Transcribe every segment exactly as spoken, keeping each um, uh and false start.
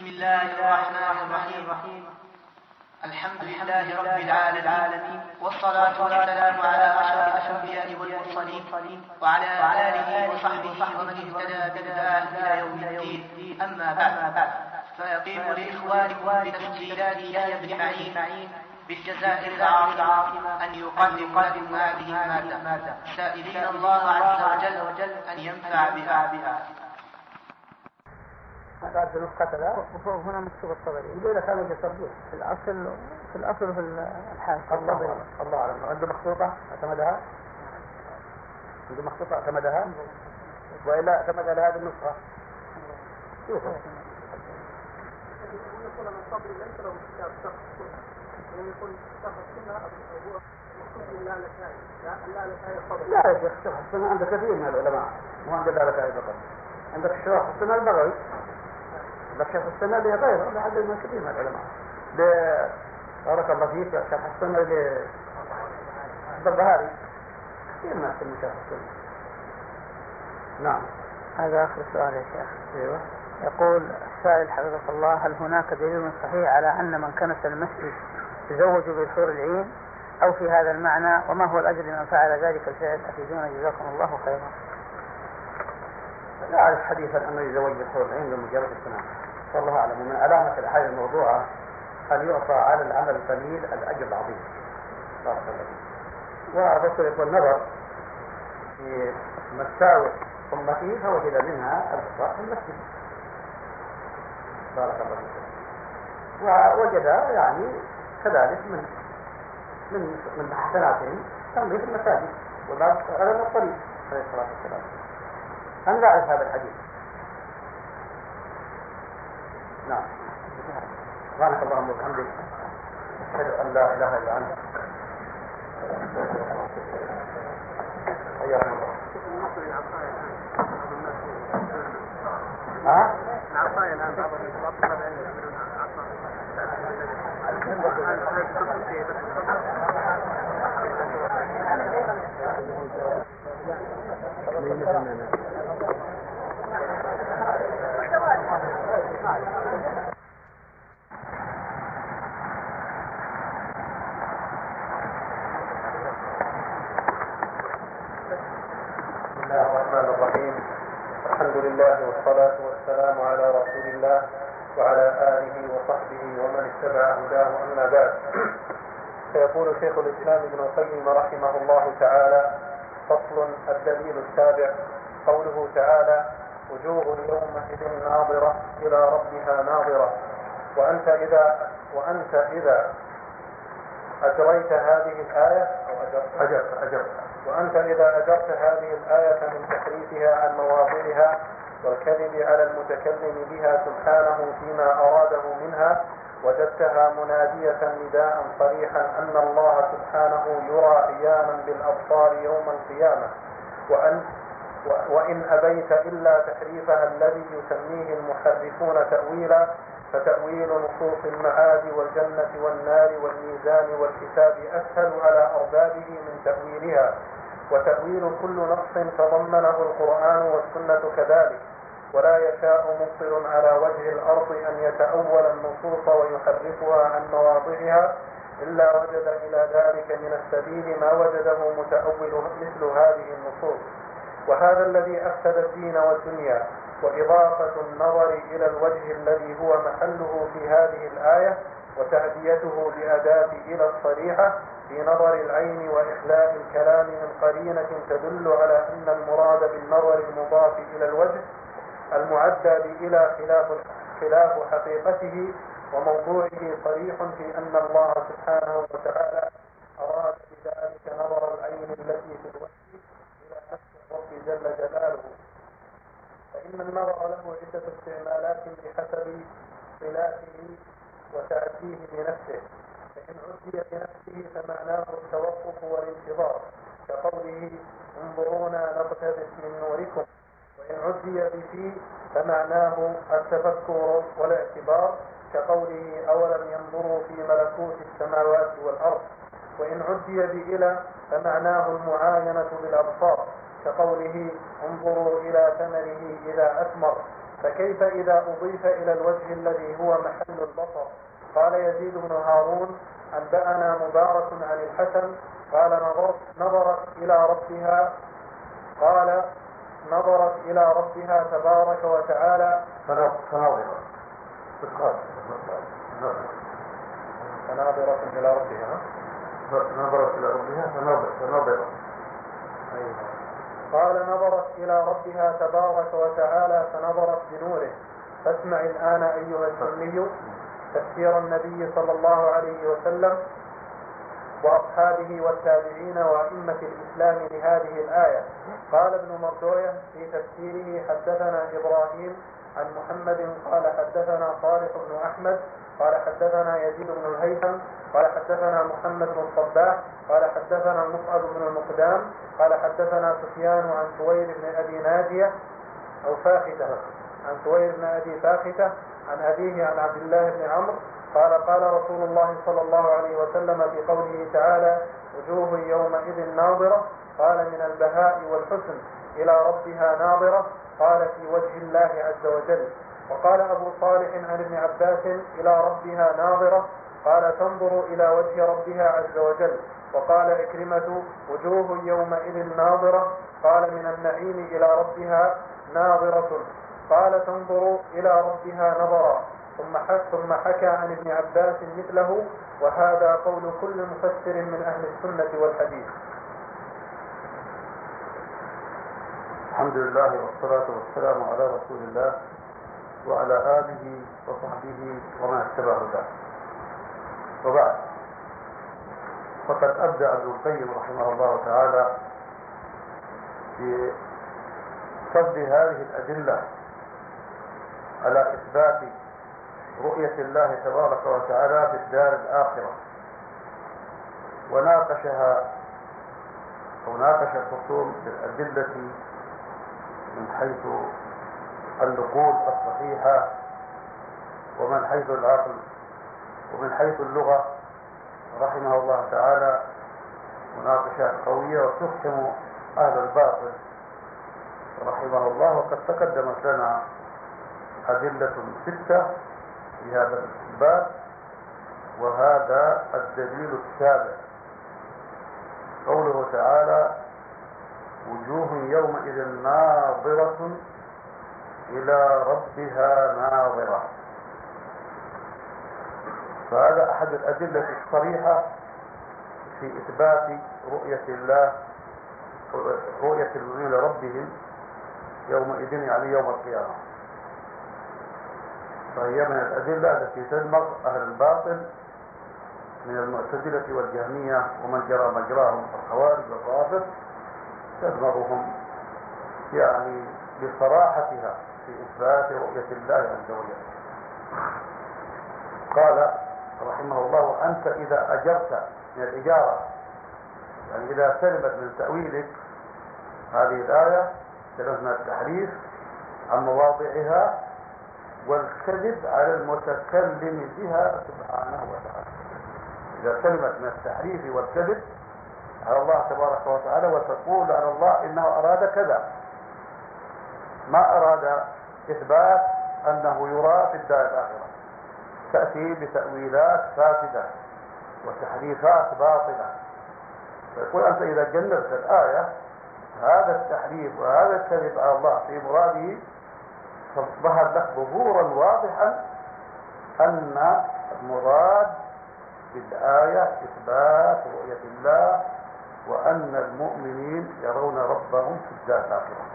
بسم الله الرحمن الرحيم. الحمد لله رب العالمين، والصلاة والسلام على أشرف الأنبياء والمرسلين وعلى آله وصحبه ومن اهتدى بهداه إلى يوم الدين. أما بعد، فيقيم لإخوانكم بتسجيلات يحيى بن معين بالجزائر العاصمة أن يقدم لكم هذه المادة، سائلين الله عز وجل أن ينفع بها. قال في نسخة كذا وفوق هنا مكتوب الطبري. يقول لك هذا يصدق في الأصل في الأصل في الحاشية. الله أعلم. الله أعلم. عنده مخطوطة اعتمدها؟ عنده مخطوطة اعتمدها؟ وإلا اعتمد على هذه النسخة؟ شوفوا. يقول من الصبر ليس له كتاب شخص، يعني يكون شخص السنة هو مكتوب لا لكاية لا لكاية الصبر. لا يا شيخ، شرح السنة عند كثير من العلماء، مو عند لا لكاية فقط. عندك شرح السنة البغوي، عندك شرح السنة اللي غيره لعدد من كثير من العلماء. بارك الله فيك، شرح السنة اللي البغاري كثير من أحسن من شرح السنة. نعم. هذا آخر سؤال يا شيخ. ايوه. يقول السائل حفظك الله: هل هناك دليل صحيح على أن من كنس المسجد تزوج بالحور العين أو في هذا المعنى؟ وما هو الأجر لمن فعل ذلك الفعل؟ أفيدونا جزاكم الله خيرا. لا أعرف حديثا أنه يزوج بالحور العين بمجرد الكناس، والله أعلم. ومن علامة الحال الموضوعة أن يعطى على العمل القليل الأجر العظيم. بارك الله فيك. وبصرف النظر في مساوئ أمته فوجد منها البقاء في المسجد. بارك الله فيك. ووجد يعني كذلك من من من حسناتهم تنظيف المساجد وذلك على الطريق عليه الصلاة والسلام. أنا لا أعرف هذا الحديث. نعم. سبحانك اللهم وبحمدك، أشهد أن لا إله إلا أنت، حياكم الله. ها؟ العصاية الآن بعض الطلاب يعملون بسم الله الرحمن الرحيم. الحمد لله والصلاة والسلام على رسول الله وعلى آله وصحبه ومن اتبع هداه. أما بعد، فيقول شيخ الإسلام ابن القيم رحمه الله تعالى: فصل. الدليل السابع قوله تعالى: وجوه يومئذ ناظرة إلى ربها ناظرة. وأنت إذا وأنت إذا أجريت هذه الآية أو أجرت أجرت وأنت إذا أجرت هذه الآية من تحريفها عن مواضعها والكذب على المتكلم بها سبحانه فيما أراده منها، وجدتها منادية نداء صريحا أن الله سبحانه يرى عيانا بالأبصار يوم القيامة. وأن وإن أبيت إلا تحريفها الذي يسميه المحرفون تأويلا، فتأويل نصوص المعاد والجنة والنار والميزان والحساب أسهل على أربابه من تأويلها، وتأويل كل نص تضمنه القرآن والسنة كذلك. ولا يشاء مبطل على وجه الأرض أن يتأول النصوص ويحرفها عن مواضعها إلا وجد إلى ذلك من السبيل ما وجده متأول مثل هذه النصوص. وهذا الذي أفسد الدين والدنيا. وإضافة النظر إلى الوجه الذي هو محله في هذه الآية وتعديته بأداة إلى الصريحة في نظر العين وإخلاء الكلام من قرينة تدل على أن المراد بالنظر المضاف إلى الوجه المعدى بإلى خلاف خلاف حقيقته وموضوعه صريح في أن الله سبحانه وتعالى أراد بذلك نظر العين التي في الوجه إلى نفس الرب جل جلاله. فإن النظر له عدة استعمالات بحسب صلاته وتعديه بنفسه. فإن عدي بنفسه فمعناه التوقف والانتظار كقوله: انظرونا نقتبس من نوركم. وإن عدي بفيه فمعناه التفكر والاعتبار كقوله: أولم ينظروا في ملكوت السماوات والأرض. وإن عدي بإلى فمعناه المعاينة بالأبصار كقوله: انظروا إلى ثمره إذا أثمر. فكيف إذا أضيف إلى الوجه الذي هو محل البصر؟ قال يزيد بن هارون أنبأنا مبارك عن الحسن قال نظرت, نظرت إلى ربها قال نظرت إلى ربها تبارك وتعالى فناظرة فناظرة إلى ربها نظرت إلى ربها فناظرة أيوة. قال نظرت إلى ربها تبارك وتعالى فنظرت بنوره. فاسمع الآن أيها السني تفسير النبي صلى الله عليه وسلم وأصحابه والتابعين وأئمة الإسلام لهذه الآية. قال ابن مردوية في تفسيره حدثنا إبراهيم عن محمد قال حدثنا صالح بن أحمد قال حدثنا يزيد بن الهيثم قال حدثنا محمد بن الصباح قال حدثنا مصعب بن المقدام قال حدثنا سفيان عن سوير بن أبي ناجية أو فاختة عن سوير بن أبي فاختة عن أبيه عن عبد الله بن عمرو قال قال رسول الله صلى الله عليه وسلم في قوله تعالى وجوه يومئذ ناظرة قال من البهاء والحسن إلى ربها ناظرة قال في وجه الله عز وجل. وقال أبو صالح عن ابن عباس إلى ربها ناظرة قال تنظر إلى وجه ربها عز وجل. وقال إكرمة وجوه يومئذ ناظرة قال من النعيم إلى ربها ناظرة قال تنظر إلى ربها نظرا. ثم حكى عن ابن عباس مثله وهذا قول كل مفسر من أهل السنة والحديث. الحمد لله والصلاة والسلام على رسول الله وعلى آله وصحبه ومن اتبع هداه. وبعد، فقد أبدأ ابن القيم رحمه الله تعالى في صد هذه الأدلة على إثبات رؤية الله تبارك وتعالى في الدار الآخرة، وناقشها أو ناقش الخصوم بالأدلة من حيث النقول الصحيحة ومن حيث العقل ومن حيث اللغة رحمه الله تعالى مناقشات قوية وتفهم أهل الباطل رحمه الله. وقد تقدمت لنا أدلة ستة في هذا الباب، وهذا الدليل السابع قوله تعالى وجوه يومئذ ناظرة إلى ربها ناظرة. فهذا أحد الأدلة الصريحة في إثبات رؤية الله رؤية المؤمنين لربهم يومئذ يعني يوم القيامة. فهي من الأدلة التي تدمغ أهل الباطل من المعتزلة والجهمية ومن جرى مجراهم الخوارج والرافض، تدمغهم يعني بصراحتها في إثبات رؤية الله عز وجل. قال رحمه الله وأنت إذا أجرت من الإجارة، يعني إذا سلمت من تأويلك هذه الآية سلمت من التحريف عن مواضعها والكذب على المتكلم بها سبحانه وتعالى، إذا سلمت من التحريف والكذب على الله تبارك وتعالى وتقول على الله إنه أراد كذا، ما أراد إثبات أنه يرى في الدار الآخرة، تأتي بتأويلات فاسدة وتحريفات باطلة. فيقول أنت إذا جنبت الآية هذا التحريف وهذا الكذب على الله في مراده، فظهر لك ظهورا واضحا أن المراد بالآية إثبات رؤية الله وأن المؤمنين يرون ربهم في الدار الآخرة.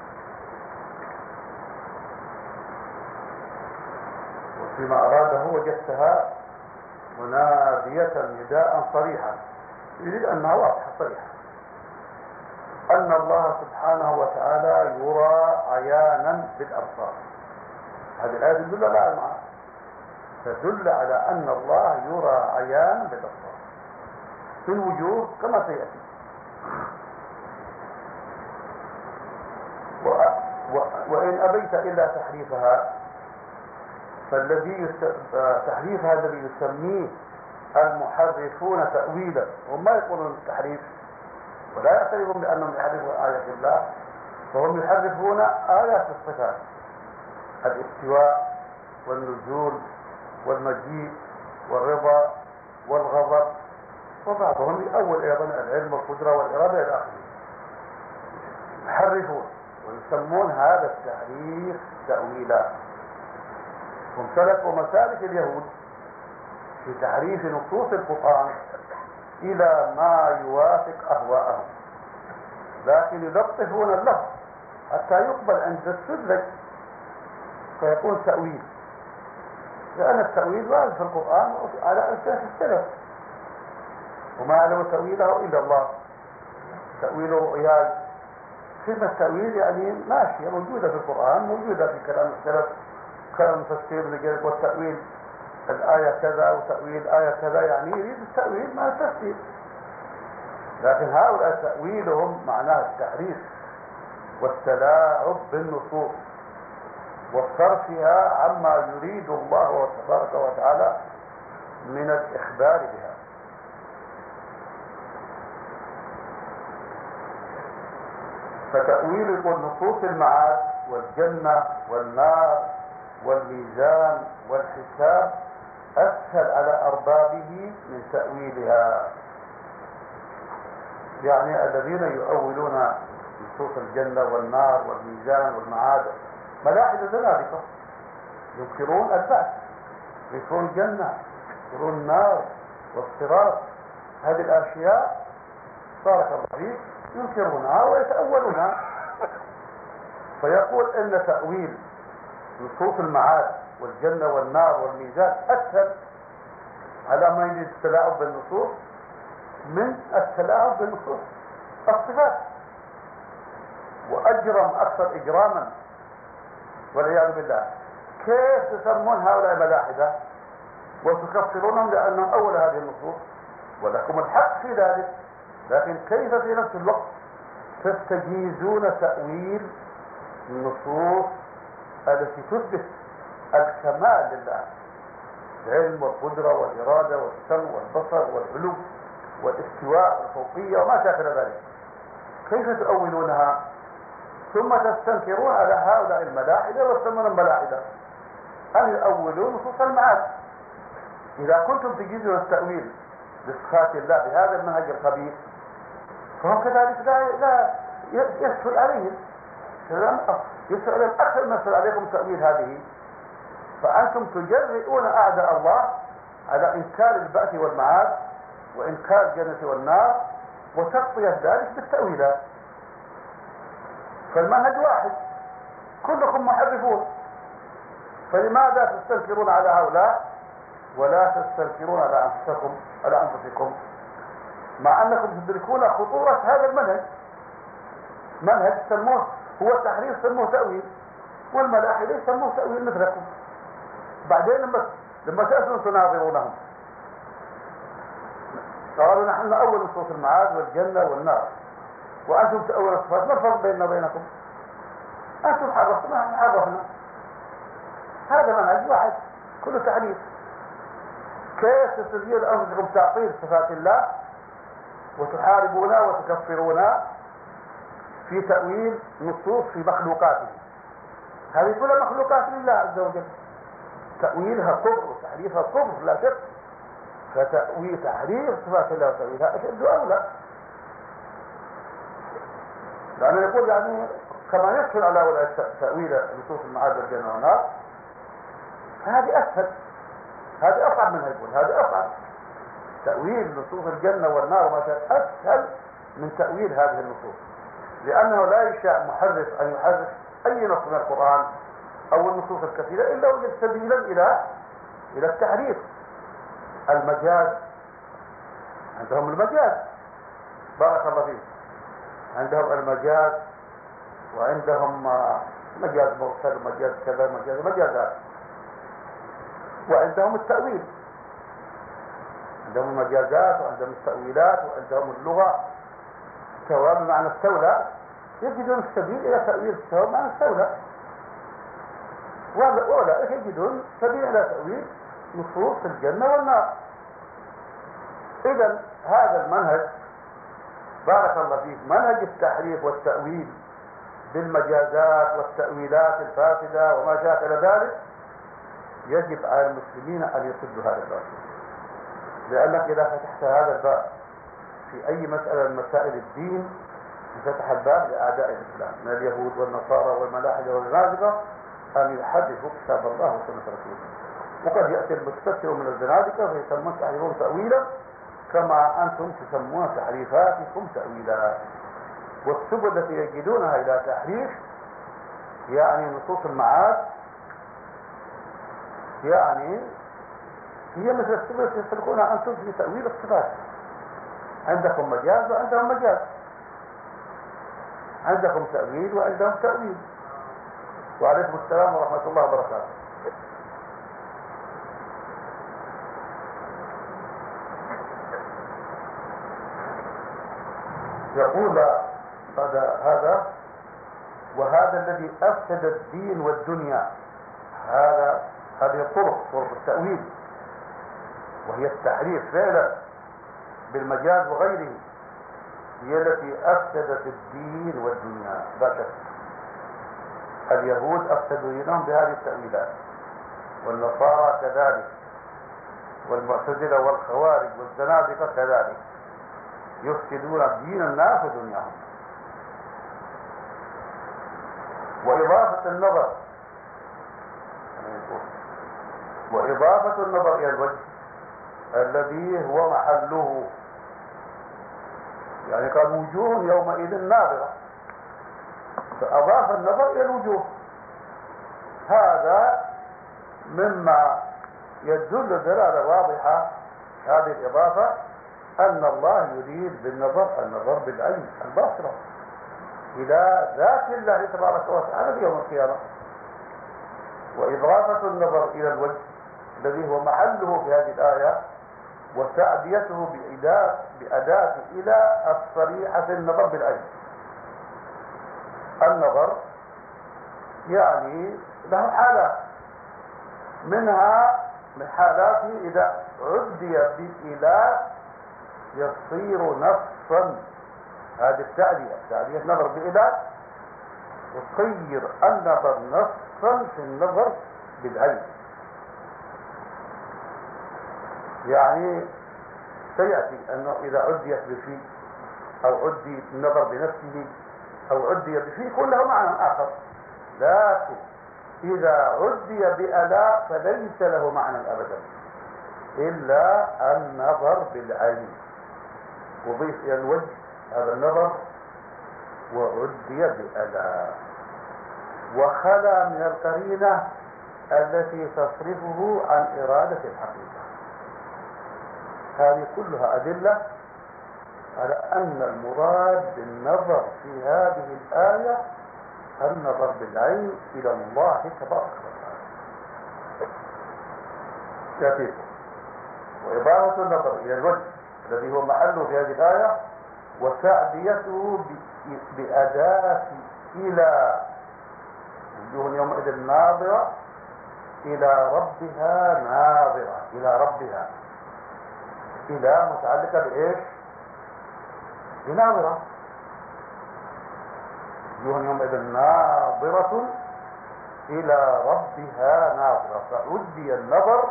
وفيما أراده وجدتها منادية نداء صريحا يريد أنها واضحة صريحة أن الله سبحانه وتعالى يرى عيانا بالأبصار. هذه الآية تدل على المعنى، تدل على أن الله يرى عيانا بالأبصار في الوجوه كما سيأتي. و... و... وإن أبيت إلا تحريفها فالذي يس... تحريفها الذي يسميه المحرفون تأويلا، هم ما يقولون التحريف ولا يعترفون بأنهم يحرفون آيات الله، فهم يحرفون آيات الصفات الاستواء والنزول والمجيء والرضا والغضب، وبعضهم يؤول أيضا العلم والقدرة والإرادة إلى آخره. يحرفون ويسمون هذا التحريف تأويلا. هم سلكوا مسالك اليهود في تحريف نصوص القرآن إلى ما يوافق أهواءهم، لكن يلطفون اللفظ حتى يقبل عند السذج فيكون تأويل، لأن التأويل وارد في القرآن على ألسنة السلف، وما يعلم تأويله إلا الله. تأويل رؤياي، كلمة تأويل يعني ماشية موجودة في القرآن، موجودة في كلام السلف، كلام المفسرين، والتأويل الآية كذا وتأويل آية كذا، يعني يريد التأويل مع التفسير. لكن هؤلاء تأويلهم معناه التحريف والتلاعب بالنصوص وصرفها عما يريد الله تبارك وتعالى من الإخبار بها. فتأويل نصوص المعاد والجنة والنار والميزان والحساب أسهل على أربابه من تأويلها. يعني الذين يؤولون نصوص الجنة والنار والميزان والمعاد ملاحدة زنادقة، ينكرون البعث، ينكرون الجنة، ينكرون النار والصراط، هذه الأشياء بارك الله فيك ينكرونها ويتأولونها. فيقول إن تأويل نصوص المعاد والجنة والنار والميزان أسهل على ما يريد التلاعب بالنصوص من التلاعب بالنصوص الصفات، وأجرم أكثر إجراما والعياذ بالله. كيف تسمون هؤلاء ملاحدة وتكفرونهم لأنهم أول هذه النصوص، ولكم الحق في ذلك، لكن كيف في نفس الوقت تستجيزون تأويل النصوص التي تثبت الكمال لله، العلم والقدرة والإرادة والسمع والبصر والعلو والاستواء والفوقية وما شاكل ذلك، كيف تؤولونها ثم تستنكرون على هؤلاء الملاحدة ويسمون الملاحدة أن يؤولون نصوص المعاد؟ إذا كنتم تجيزون التأويل لصفات الله بهذا المنهج الخبيث فهم كذلك لا لا يسهل عليهم، يسهل أكثر ما يسهل عليكم تأويل هذه. فأنتم تجرئون أعداء الله على إنكار البعث والمعاد وإنكار الجنة والنار وتغطية ذلك بالتأويلات. فالمنهج واحد، كلكم محرفون، فلماذا تستنكرون على هؤلاء ولا تستنكرون على أنفسكم على أنفسكم مع أنكم تدركون خطورة هذا المنهج؟ منهج سموه هو تحريف، سموه تأويل، والملاحدة سموه تأويل مثلكم. بعدين لما لما تأتوا تناظرونهم قالوا نحن نأول نصوص المعاد والجنة والنار وأنتم تأولون الصفات، ما الفرق بيننا وبينكم؟ أنتم حرفتنا نحن حرفنا، هذا منهج واحد كله تحريف. كيف تستطيعون أنفسكم تعطيل صفات الله وتحاربونها وتكفرونها في تأويل نصوص في مخلوقاته؟ هذه كلها مخلوقات لله عز وجل، تأويلها كفر وتحريفها كفر لا شك، فتأويل تحريف صفات الله وتأويلها أشد أولى، لأنه يقول يعني كما يسهل على ولا تأويل نصوص المعاد والجنة والنار هذه أسهل، هذه أصعب منها، يقول هذه أصعب، تأويل نصوص الجنة والنار وما شاء أسهل من تأويل هذه النصوص، لأنه لا يشاء محرف أن يحرف أي نص من القرآن أو النصوص الكثيرة إلا وجد سبيلا إلى إلى التحريف. المجاز، عندهم المجاز بارك الله فيه، عندهم المجاز وعندهم مجاز مرسل ومجاز كذا مجاز مجازات، وعندهم التأويل، عندهم المجازات وعندهم التأويلات وعندهم اللغة سواء بمعنى استولى، يجدون السبيل إلى تأويل سواء بمعنى استولى، وأولئك يجدون سبيل إلى تأويل نصوص الجنة والنار. إذا هذا المنهج بارك الله فيك منهج التحريف والتأويل بالمجازات والتأويلات الفاسدة وما شاكل ذلك، يجب على المسلمين أن يسدوا هذا الباب، لأنك إذا فتحت هذا الباب في أي مسألة من مسائل الدين فتح الباب لأعداء الإسلام من اليهود والنصارى والملاحدة والزنادقة أن يحدثوا كتاب الله وسنة رسوله. وقد يأتي المستكبر من الزنادقة فيسمون تحريفهم تأويلا كما أنتم تسمون تحريفاتكم تأويلا. والسبل التي يجدونها إلى تحريف يعني نصوص المعاد يعني هي مثل السبل التي يسلكونها أنتم في تأويل الصفات. عندكم مجاز وعندهم مجاز، عندكم تأويل وعندهم تأويل. وعليكم السلام ورحمة الله وبركاته. يقول هذا وهذا الذي أفسد الدين والدنيا، هذا هذه الطرق طرق التأويل وهي التحريف فعلا بالمجاز وغيره، هي التي أفسدت الدين والدنيا لا شك. اليهود أفسدوا دينهم بهذه التأويلات، والنصارى كذلك، والمعتزلة والخوارج والزنادقة كذلك، يفسدون دين الناس ودنياهم. وإضافة النظر وإضافة النظر إلى الوجه الذي هو محله، يعني قال وجوه يومئذ ناظرة، فأضاف النظر إلى الوجوه. هذا مما يدل دلالة واضحة هذه الإضافة أن الله يريد بالنظر النظر بالعين الباصرة إلى ذات الله تبارك وتعالى في يوم القيامة. وإضافة النظر إلى الوجه الذي هو محله في هذه الآية وتعديته بأداة بأداة إلى الصريحة في النظر بالعين. النظر يعني له حالات، منها من حالاته إذا عدي بإله يصير نصا. هذه التعدية تعدية نظر بإله يصير النظر نصا في النظر بالعين. يعني سيأتي أنه إذا عديت بفي أو عدي النظر بنفسه أو عدي بفي كله معنى آخر، لكن إذا عدي بألاء فليس له معنى أبدا إلا النظر بالعين. وضيف إلى الوجه هذا النظر وعدي بألاء، وخلى من القرينة التي تصرفه عن إرادة الحقيقة. هذه كلها أدلة على أن المراد بالنظر في هذه الآية النظر بالعين إلى الله تبارك وتعالى. وإضافة النظر إلى الوجه الذي هو محله في هذه الآية وتعديته بأداة إلى، وجوه يومئذ ناظرة إلى ربها ناظرة، إلى ربها، إلى متعلقة بإيش؟ بناظرة. وجوه يومئذ ناظرة إلى ربها ناظرة، فعدي النظر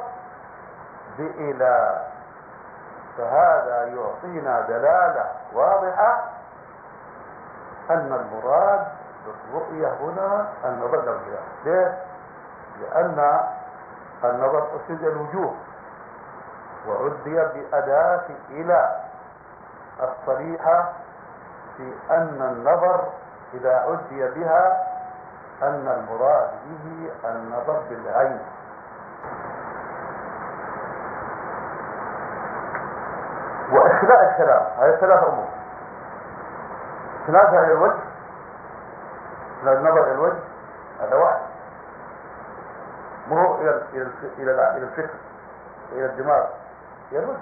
بإلى. فهذا يعطينا دلالة واضحة أن المراد بالرؤية هنا النظر للوجه. ليه؟ لأن النظر أسد الوجوه وعدي بأداة إلى الصريحة في أن النظر إذا عدي بها أن المراد به النظر بالعين. وإخلاء الكلام هذه ثلاث أمور: ثلاثة إلى الوجه، النظر إلى الوجه هذا واحد، مو إلى إلى إلى الفكر إلى الدماغ، إلى الوجه،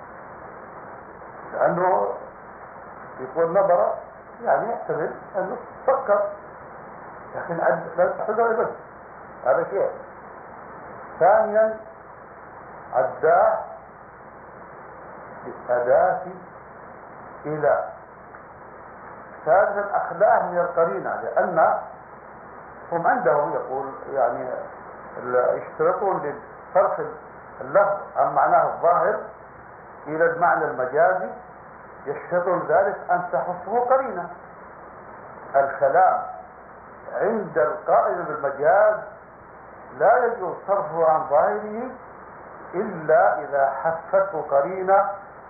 لأنه يقول نظر يعني يحتمل أنه فكر، لكن لا تحتاج إلى الوجه، هذا شيء. ثانيا عداه بأداة إلى، ثالثا أخلاه من القرينة، لأن هم عندهم يقول يعني يشترطون لصرف اللفظ عن معناه الظاهر إلى المعنى المجازي، يشترطون ذلك أن تحفه قرينة. الكلام عند القائل بالمجاز لا يجوز صرفه عن ظاهره إلا إذا حفته قرينة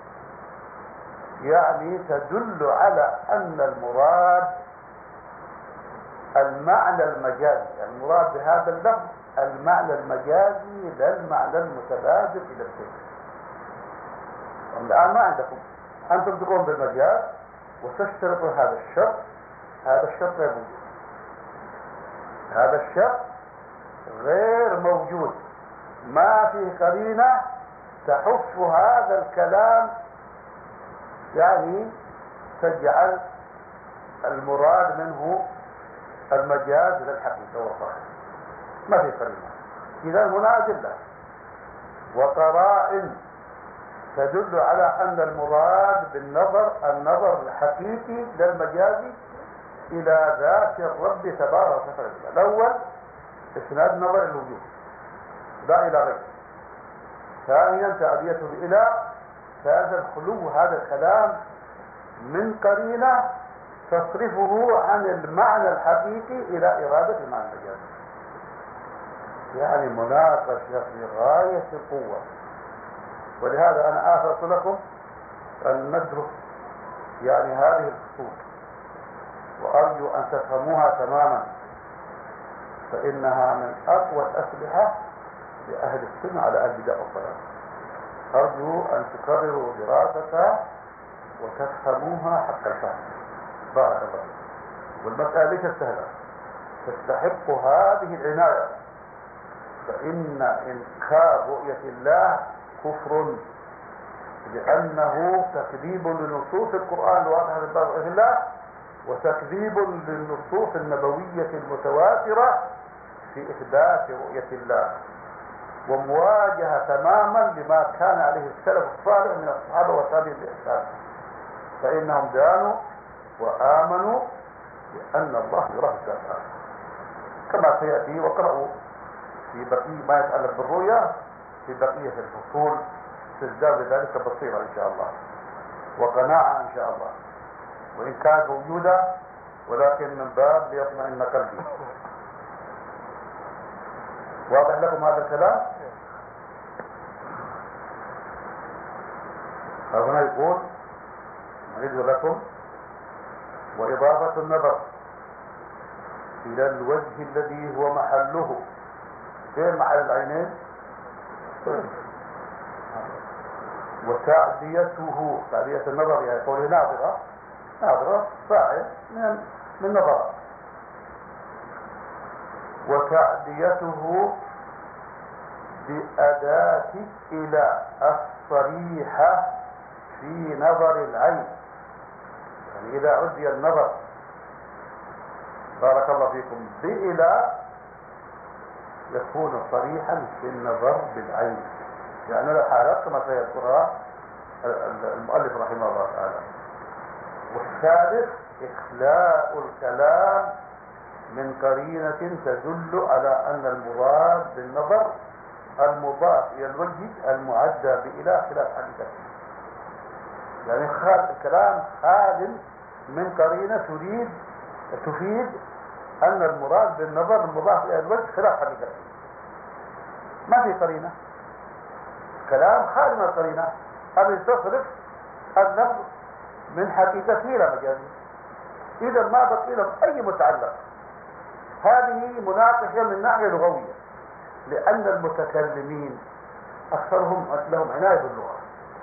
يعني تدل على أن المراد المعنى المجازي، المراد بهذا اللفظ المعنى المجازي لا المعنى المتبادل إلى الذهن. الآن ما عندكم، أنتم تقوم بالمجاز وتشترطوا هذا الشرط، هذا الشرط غير موجود، هذا الشرط غير موجود، ما فيه قرينة تحف هذا الكلام يعني تجعل المراد منه المجاز للحقيقة والظاهر، ما في قرينة. إذا هنا أدلة وقرائن تدل على أن المراد بالنظر النظر الحقيقي للمجازي إلى ذات الرب تبارك وتعالى. الأول إسناد نظر الوجود لا إلى غيره. ثانيا تأديته إلى. ثالثا خلو هذا الكلام من قرينة تصرفه عن المعنى الحقيقي إلى إرادة المعنى المجازي. يعني مناقشة في غاية القوة. ولهذا أنا آثرت لكم أن ندرس يعني هذه الفصول، وأرجو أن تفهموها تماما، فإنها من أقوى الأسلحة لأهل السنة على البدع والضلال. أرجو أن تكرروا دراستها وتفهموها حق الفهم. بارك الله. والمسألة ليست سهلة، تستحق هذه العناية، فإن إنكار رؤية الله كفر، لأنه تكذيب لنصوص القرآن الواضحة في الله، وتكذيب للنصوص النبوية المتواترة في إثبات رؤية الله، ومواجهة تماما لما كان عليه السلف الصالح من الصحابة وتابعين بإحسان، فإنهم دانوا وآمنوا بأن الله يراه الآخرة كما سيأتي. وقرأوا في بقية ما يتعلق بالرؤيا في بقية الفصول، تزداد ذلك بصيرة إن شاء الله وقناعة إن شاء الله، وإن كانت موجودة ولكن من باب ليطمئن قلبي. واضح لكم هذا الكلام؟ هنا يقول نريد لكم وإضافة النظر إلى الوجه الذي هو محله. فين محل العينين؟ وتعديته، تعدية النظر يعني قوله ناظرة، ناظرة فاعل من من نظر، وتعديته بأداة إلى الصريحة في نظر العين. يعني إذا عدي النظر بارك الله فيكم بإلى يكون صريحا في النظر بالعين، يعني الحالات كما سيذكرها المؤلف رحمه الله تعالى. والثالث إخلاء الكلام من قرينة تدل على أن المراد بالنظر المضاف إلى الوجه المعدى بإله خلاف حقيقته. يعني خال الكلام خال من قرينة تريد تفيد أن المراد بالنظر المضاف إلى الوجه خلاف حقيقته. ما في قرينة، كلام خالي من القرينة، هذا يستصرف اللفظ من حقيقته إلى مجازه. إذا ما بقي له أي متعلق. هذه مناقشة من ناحية لغوية، لأن المتكلمين أكثرهم لهم عناية باللغة،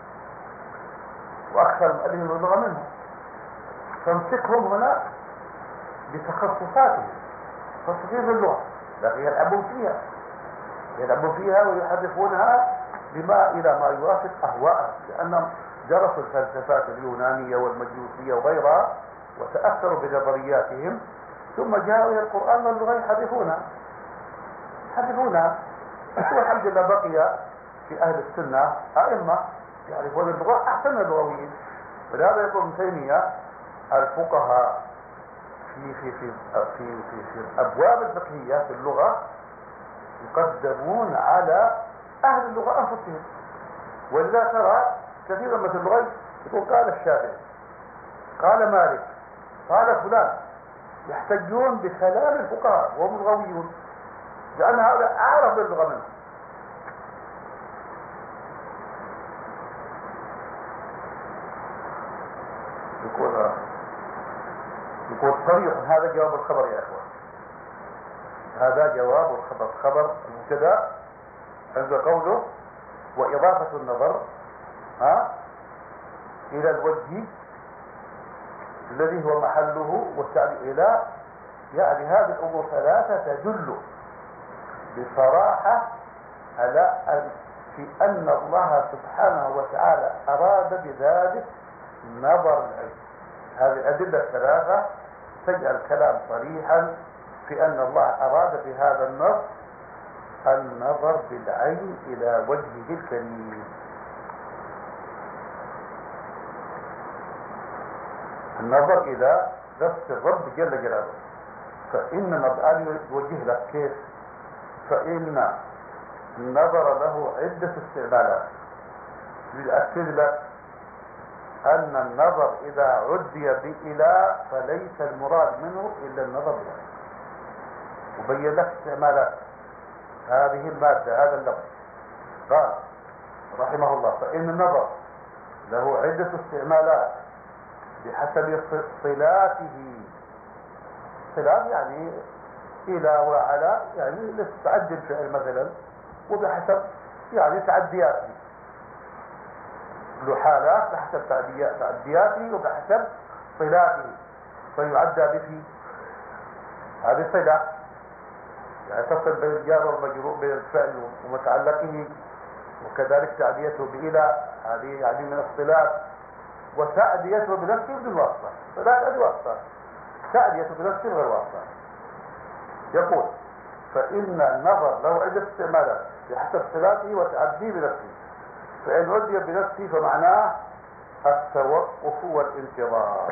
وأكثر المؤلفين باللغة منهم، فامسكهم هنا بتخصصاتهم، تخصصين باللغة، لكن يلعبون فيها يلعبون فيها ويحرفونها بما إلى ما يوافق أهواءهم، لأنهم درسوا الفلسفات اليونانية والمجوسية وغيرها وتأثروا بنظرياتهم، ثم جاءوا إلى القرآن واللغة يحرفونها يحرفونها والحمد لله بقي في أهل السنة أئمة يعرفون اللغة أحسن اللغويين. ولهذا يقول ابن تيمية الفقهاء في في في في في, في الابواب الفقهيه في اللغه يقدمون على اهل اللغه انفسهم. ولا ترى كثيرا مثل اللغه يقول قال الشافعي قال مالك قال فلان، يحتجون بكلام الفقهاء وهم لغويون، لان هؤلاء اعرف باللغه منهم. يقول يقول صريح هذا جواب الخبر يا اخوان، هذا جواب الخبر. خبر المبتدا عند قوله واضافه النظر ها الى الوجه الذي هو محله والتعليق الى، يعني هذه الامور ثلاثه تدل بصراحه على أن في ان الله سبحانه وتعالى اراد بذلك نظر العلم. هذه الادله الثلاثه تجعل الكلام صريحا في ان الله اراد بهذا النص النظر بالعين الى وجهه الكريم. النظر الى نفس الرب جل جلاله. فان النظر يوجه لك كيف؟ فان النظر له عده استعمالات. يؤكد لك ان النظر اذا عدي بإلى فليس المراد منه الا النظر بالعين، وبين لك استعمالات هذه الماده هذا اللفظ. قال رحمه الله فان النظر له عده استعمالات بحسب صلاته. صلات يعني الى وعلى، يعني لتعدي الفعل مثلا، وبحسب يعني تعدياته، له حالات بحسب تعدياته وبحسب صلاته فيعدى به. هذه صلة يعني تصل بين الجار والمجرور، بين الفعل ومتعلقه، وكذلك تعديته بإلى، هذه يعني من الصلات. وتعديته بنفسه بدون واسطة، فلا تعدي واسطة، تعديته بنفسه غير واسطة. يقول فإن النظر له عدة استعمالات بحسب صلاته وتعديه بنفسه. فإن عدي بنفسه فمعناه التوقف والانتظار،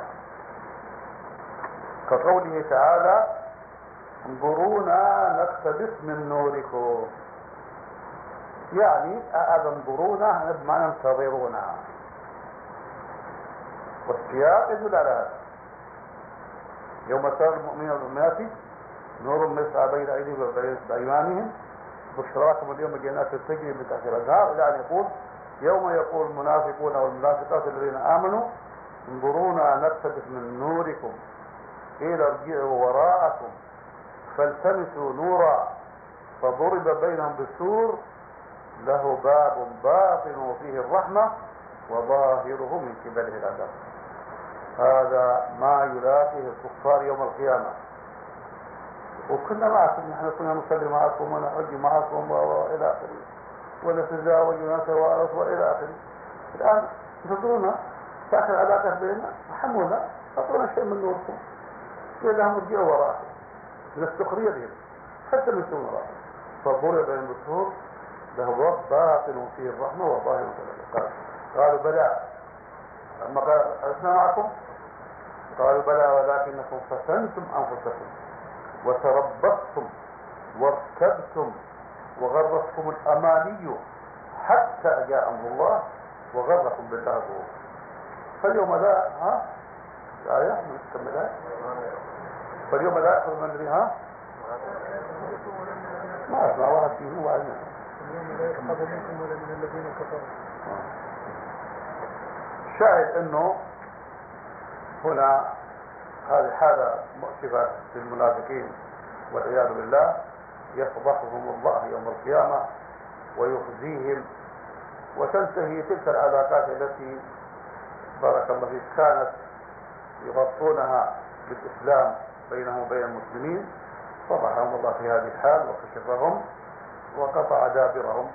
كقوله تعالى انظرونا نقتبس من نوركم، يعني هذا انظرونا بمعنى انتظرونا، والسياق يدل على هذا. يوم ترى المؤمنين والمؤمنات نور يسعى بين ايديهم وبايمانهم بشراكم اليوم جنات تجري من تحتها الانهار، يعني يقول يوم يقول المنافقون والمنافقات الذين امنوا انظرونا نقتبس من نوركم قيل ارجعوا وراءكم فالتمسوا نورا فضرب بينهم بسور له باب باطن فيه الرحمه وظاهره من قبله العذاب. هذا ما يلاقيه الكفار يوم القيامه. وكنا معكم، نحن كنا نصلي معكم ونحج معكم والى اخره، ونتزاوج ونتوارث والى اخره. الان تنظرونا تاخر علاقه بيننا رحمونا اعطونا شيء من نوركم قيل لهم ارجعوا وراءكم من السخريه بهم حتى من سوء وراءكم فضرب بين البسور له باب باطن فيه الرحمه وظاهر قال قالوا بلى لما قال ألسنا معكم قالوا بلى ولكنكم فتنتم انفسكم وتربصتم وارتبتم وغرتكم الاماني حتى جاء امر الله وغركم بالله الغرور. فاليوم لا ها الآية نكملها. فاليوم لا يأخذ من ذي ها ما أسمع واحد فيه واحد منه. اليوم لا يأخذ منكم ولا من الذين كفروا. شاهد انه هنا هذه حالة مؤسفة للمنافقين والعياذ بالله، يفضحهم الله يوم القيامة ويخزيهم، وتنتهي تلك العلاقات التي بارك الله فيك كانت يغطونها بالإسلام بينهم وبين المسلمين، فضحهم الله في هذه الحال وكشفهم وقطع دابرهم.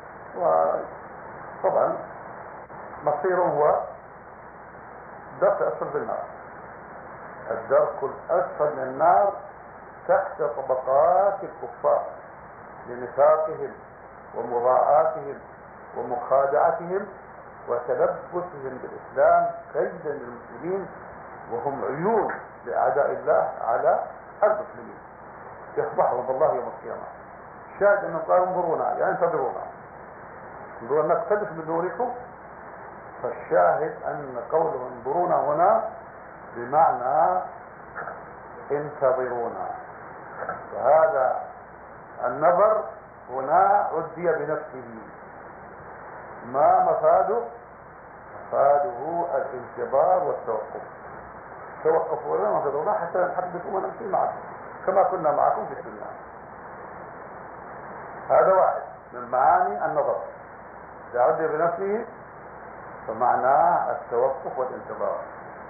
وطبعا مصيرهم هو درك أسفل في النار، الدرك الأسفل من النار تحت طبقات الكفار لنفاقهم ومضاعاتهم ومخادعتهم وتلبسهم بالإسلام كيدا للمسلمين وهم عيون لأعداء الله على المسلمين، يفضحهم الله يوم القيامة. الشاهد أنهم قالوا انظرونا، يعني انتظرونا، انظروا نقتبس من نوركم. فالشاهد أن قوله انظرونا هنا بمعنى انتظرونا. وهذا النظر هنا عدي بنفسه. ما مفاده؟ مفاده الانتظار والتوقف. توقفوا لنا وانتظرونا حتى نحدثكم ونمشي معكم كما كنا معكم في الدنيا. هذا واحد من معاني النظر. إذا عدي بنفسه فمعناه التوقف والانتظار.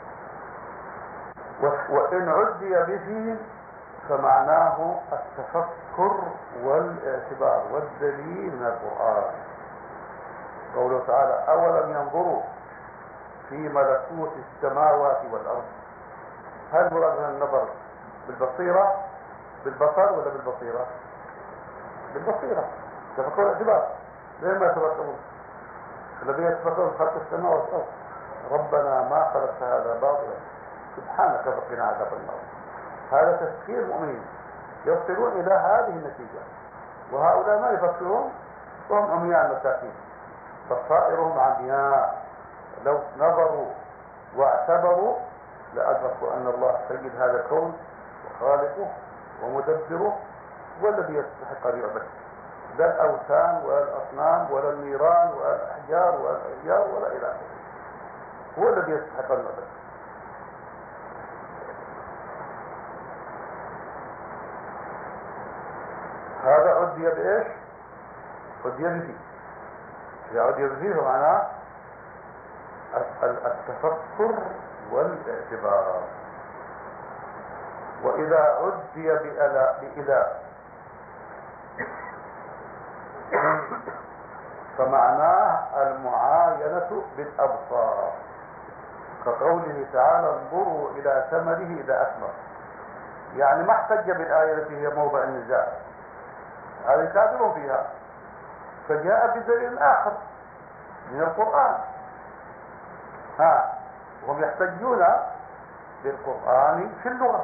وإن عدي به فمعناه التفكر والاعتبار والدليل من القرآن. قوله تعالى أولم ينظروا في ملكوت السماوات والأرض. هل مراد من النظر بالبصيرة بالبصر ولا بالبصيرة؟ بالبصيرة. تفكر واعتبار. ليه ما يتفكرون؟ الذين يتفكرون خلق السماوات والأرض ربنا ما خلقت هذا باطلا سبحانك فقنا عذاب النار. هذا تفكير المؤمنين يصلون إلى هذه النتيجة. وهؤلاء ما يفكرون وهم عميان مساكين، بصائرهم عمياء. لو نظروا واعتبروا لأدركوا أن الله سيد هذا الكون وخالقه ومدبره والذي يستحق أن يعبد، لا الأوثان ولا الأصنام ولا النيران ولا الأحجار ولا الأشجار ولا إله آخره. هو الذي يستحق أن يعبد. هذا عدي بإيش؟ عدي بفيه. إذا عدي بفيه فمعناه التفكر والاعتبار. وإذا عدي بإله بإله فمعناه المعاينة بالأبصار، كقوله تعالى انظروا إلى ثمره إذا أثمر. يعني ما احتج بالآية التي هي موضع النزاع، هذه كافر فيها، فجاء بدليل آخر من القرآن. ها وهم يحتجون بالقرآن في اللغة،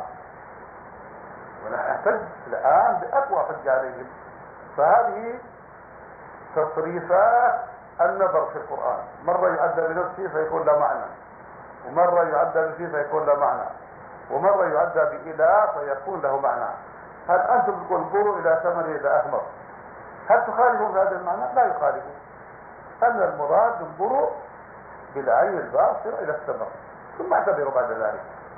ونحتج الآن بأقوى حجة عليهم. فهذه تصريفات النظر في القرآن، مرة يعدى بنفسه فيكون له معنى، ومرة يعدى بفيه فيكون له معنى، ومرة يعدى بإله فيكون له معنى. هل أنتم تقول انظروا إلى ثمره إذا أثمر، هل تخالفون بهذا المعنى؟ لا يخالفون. أن المراد انظروا بالعين الباصرة إلى الثمر ثم اعتبروا بعد ذلك.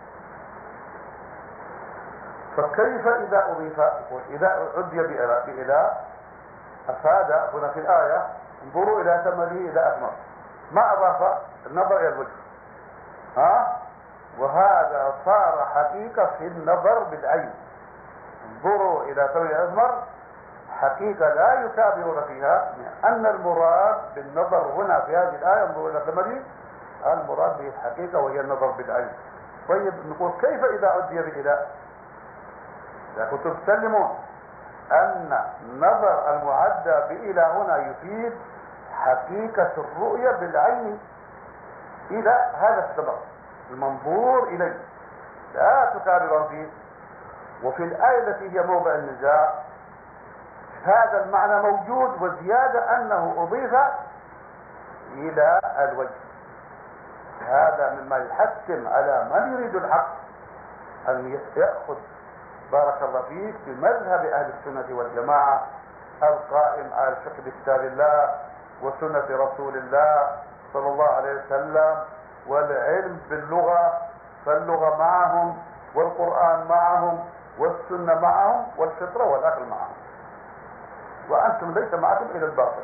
فكيف إذا أضيف إذا عدي بإله أفاد هنا في الآية انظروا إلى ثمره إذا أثمر، ما أضاف النظر إلى الوجه. ها وهذا صار حقيقة في النظر بالعين. انظروا إلى ثمره إذا أثمر حقيقة لا يكابرون فيها، أن المراد بالنظر هنا في هذه الآية انظروا إلى ثمره، المراد به الحقيقة وهي النظر بالعين. طيب نقول كيف إذا عدي بإله؟ إذا كنتم تسلمون أن النظر المعدى بإله هنا يفيد حقيقة الرؤية بالعين إلى هذا الثمر المنظور إليه، لا تكابرون فيه. وفي الآية التي هي موضع النزاع هذا المعنى موجود، وزيادة أنه أضيف إلى الوجه. هذا مما يحتم على من يريد الحق أن يأخذ بارك الله فيك بمذهب أهل السنة والجماعة القائم على الفقه بكتاب الله وسنة رسول الله صلى الله عليه وسلم والعلم باللغة، فاللغة معهم والقرآن معهم والسنة معهم والفطرة والعقل معهم، وأنتم ليس معكم إلى الباطل.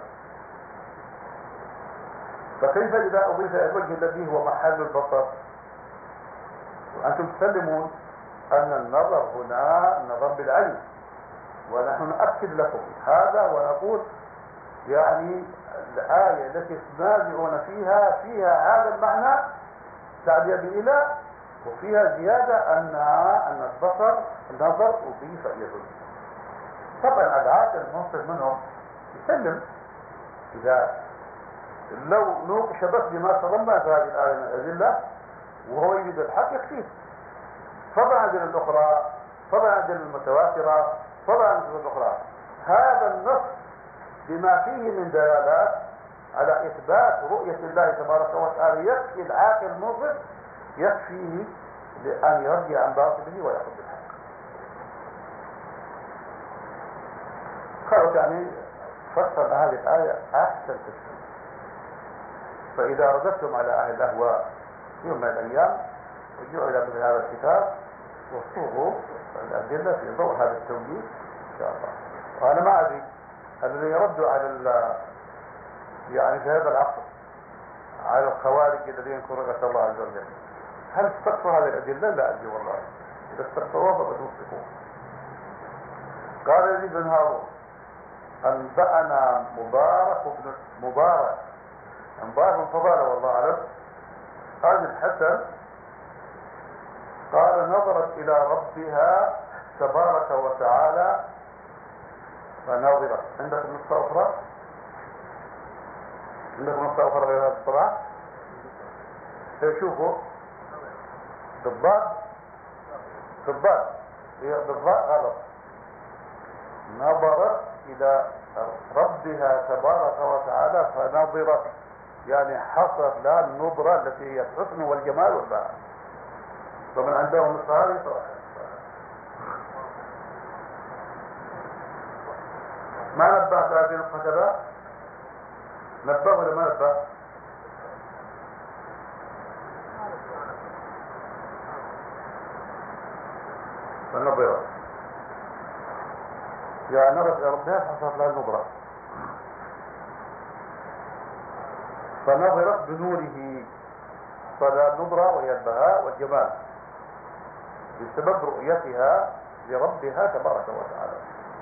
فكيف إذا أضيف إلى الوجه الذي هو محل البصر وأنتم تسلمون أن النظر هنا النظر بالعين؟ ونحن نؤكد لكم هذا ونقول يعني الآية التي تنازعون فيها فيها هذا المعنى تعدي بإله، وفيها زيادة أنها أن البصر النظر أضيف إلى الوجه. طبعا العاقل المنصف منهم يسلم إذا لو نوقش بس بما تضمنت هذه الآية من الأدلة وهو يريد الحق يكفيه. فضلا عن الأدلة الأخرى، فضلا عن الأدلة المتواترة، فضلا عن الأدلة الأخرى. هذا النص بما فيه من دلالات على إثبات رؤية الله تبارك وتعالى يكفي العاقل المنصف، يكفيه لأن يرجع عن باطله ويأخذ بالحق. قالوا يعني فسر هذه الآية أحسن تفسير. فإذا رددتم على أهل الأهواء في يوم من الأيام رجعوا إلى مثل هذا الكتاب وصوغوا الأدلة في ضوء هذا التوجيه إن شاء الله. وأنا ما أدري الذي يرد على يعني في هذا العصر على الخوارج الذين ينكرون الله عز وجل، هل استقصوا هذه الأدلة؟ لا أدري والله. إذا استقصوها فقد وصفوه. قال يزيد بن هارون أنبأنا مبارك بن مبارك مبارك بن فضالة والله أعلم قال الحسن قال نظرت إلى ربها تبارك وتعالى فناظرت. عندك نص أخرى؟ عندك نص أخرى غير هذا الطبع؟ شوفوا بالضاد بالضاد بالضاد غلط. نظرت إلى ربها تبارك وتعالى فنظرت، يعني حصل لها النظرة التي هي الحسن والجمال والبهاء. طبعا عندهم الصحابي ما نبهت هذه القتلة؟ نبه ولا ما نبه؟ فالنظرة يعني نظرت إلى ربها حصلت لها النظرة فنظرت بنوره، فلا النظرة وهي البهاء والجمال بسبب رؤيتها لربها تبارك وتعالى.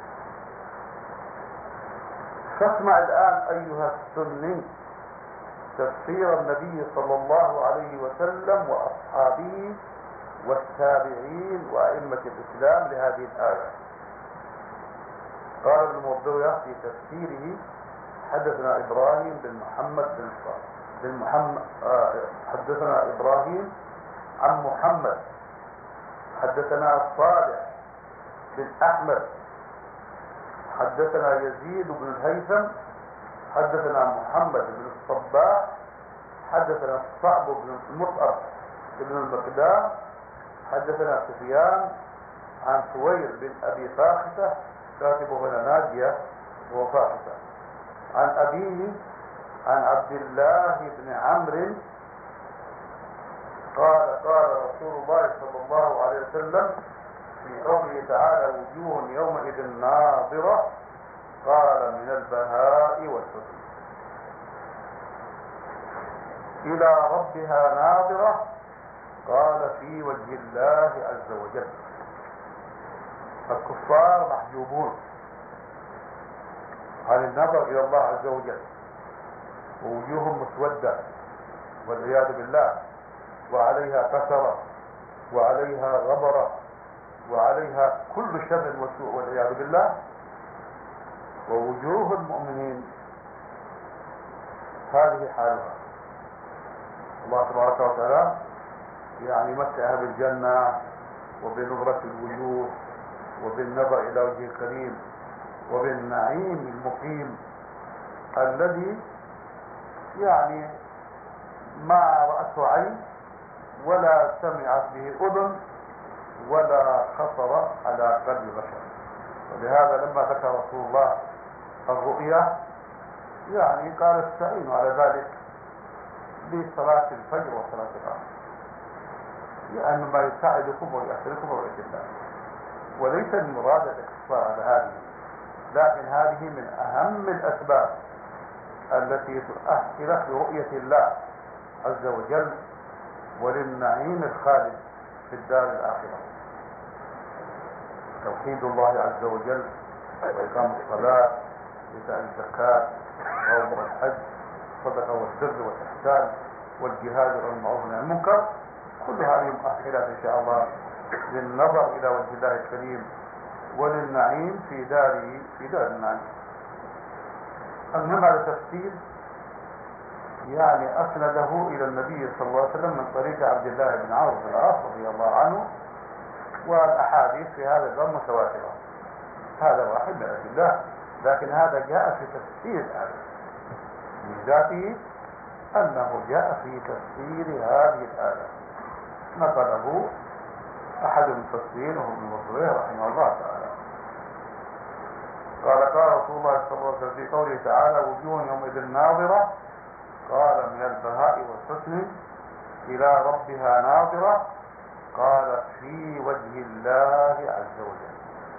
فاسمع الآن أيها السني تفسير النبي صلى الله عليه وسلم وأصحابه والتابعين وأئمة الإسلام لهذه الآية. قال ابن مردوية في تفسيره حدثنا إبراهيم بن محمد بن بن محمد آه حدثنا إبراهيم عن محمد حدثنا صالح بن أحمد حدثنا يزيد بن الهيثم حدثنا محمد بن الصباح حدثنا الصعب بن المصعب بن المقدام حدثنا سفيان عن سوير بن أبي فاخته كاتبه هنا ناجية وفاخته عن أبيه عن عبد الله بن عمرو قال قال رسول الله صلى الله عليه وسلم في قوله تعالى وجوه يومئذ ناظرة قال من البهاء والحسن إلى ربها ناظرة قال في وجه الله عز وجل. الكفار محجوبون عن النظر إلى الله عز وجل ووجوههم مسودة والعياذ بالله وعليها كسرة وعليها غبرة وعليها كل شر وسوء والعياذ بالله. ووجوه المؤمنين هذه حالها الله تبارك وتعالى يعني متعها بالجنة وبنظرة الوجوه وبالنظر إلى وجه الكريم وبالنعيم المقيم الذي يعني ما رأته عين ولا سمعت به أذن ولا خطر على قلب بشر. ولهذا لما ذكر رسول الله الرؤيا يعني قال استعينوا على ذلك بصلاة الفجر وصلاة العصر لأن ما يساعدكم ويأثركم رؤية الله. وليس المراد الاقتصار على هذه، لكن هذه من أهم الأسباب التي تؤهلك لرؤية الله عز وجل وللنعيم الخالد في الدار الآخرة. توحيد الله عز وجل وإقام الصلاة وإيتاء الزكاة وصوم الحج والصدقة والبر والإحسان والجهاد والمعروف عن المنكر كل هذه مؤهلات إن شاء الله للنظر إلى وجه الله الكريم وللنعيم في داره في دار النعيم. المهم هذا تفسير يعني أسنده إلى النبي صلى الله عليه وسلم من طريق عبد الله بن عمرو بن العاص رضي الله عنه، والأحاديث في هذا الباب متواترة. هذا واحد من الأدلة، لكن هذا جاء في تفسير الآية من ذاته، أنه جاء في تفسير هذه الآية، نقله أحد المفسرين وهو ابن مصري رحمه الله تعالى. قال قال رسول الله صلى الله عليه وسلم في قوله تعالى: وجوه يومئذ ناظرة، قال من البهاء والحسن إلى ربها ناظرة، قال في وجه الله عز وجل.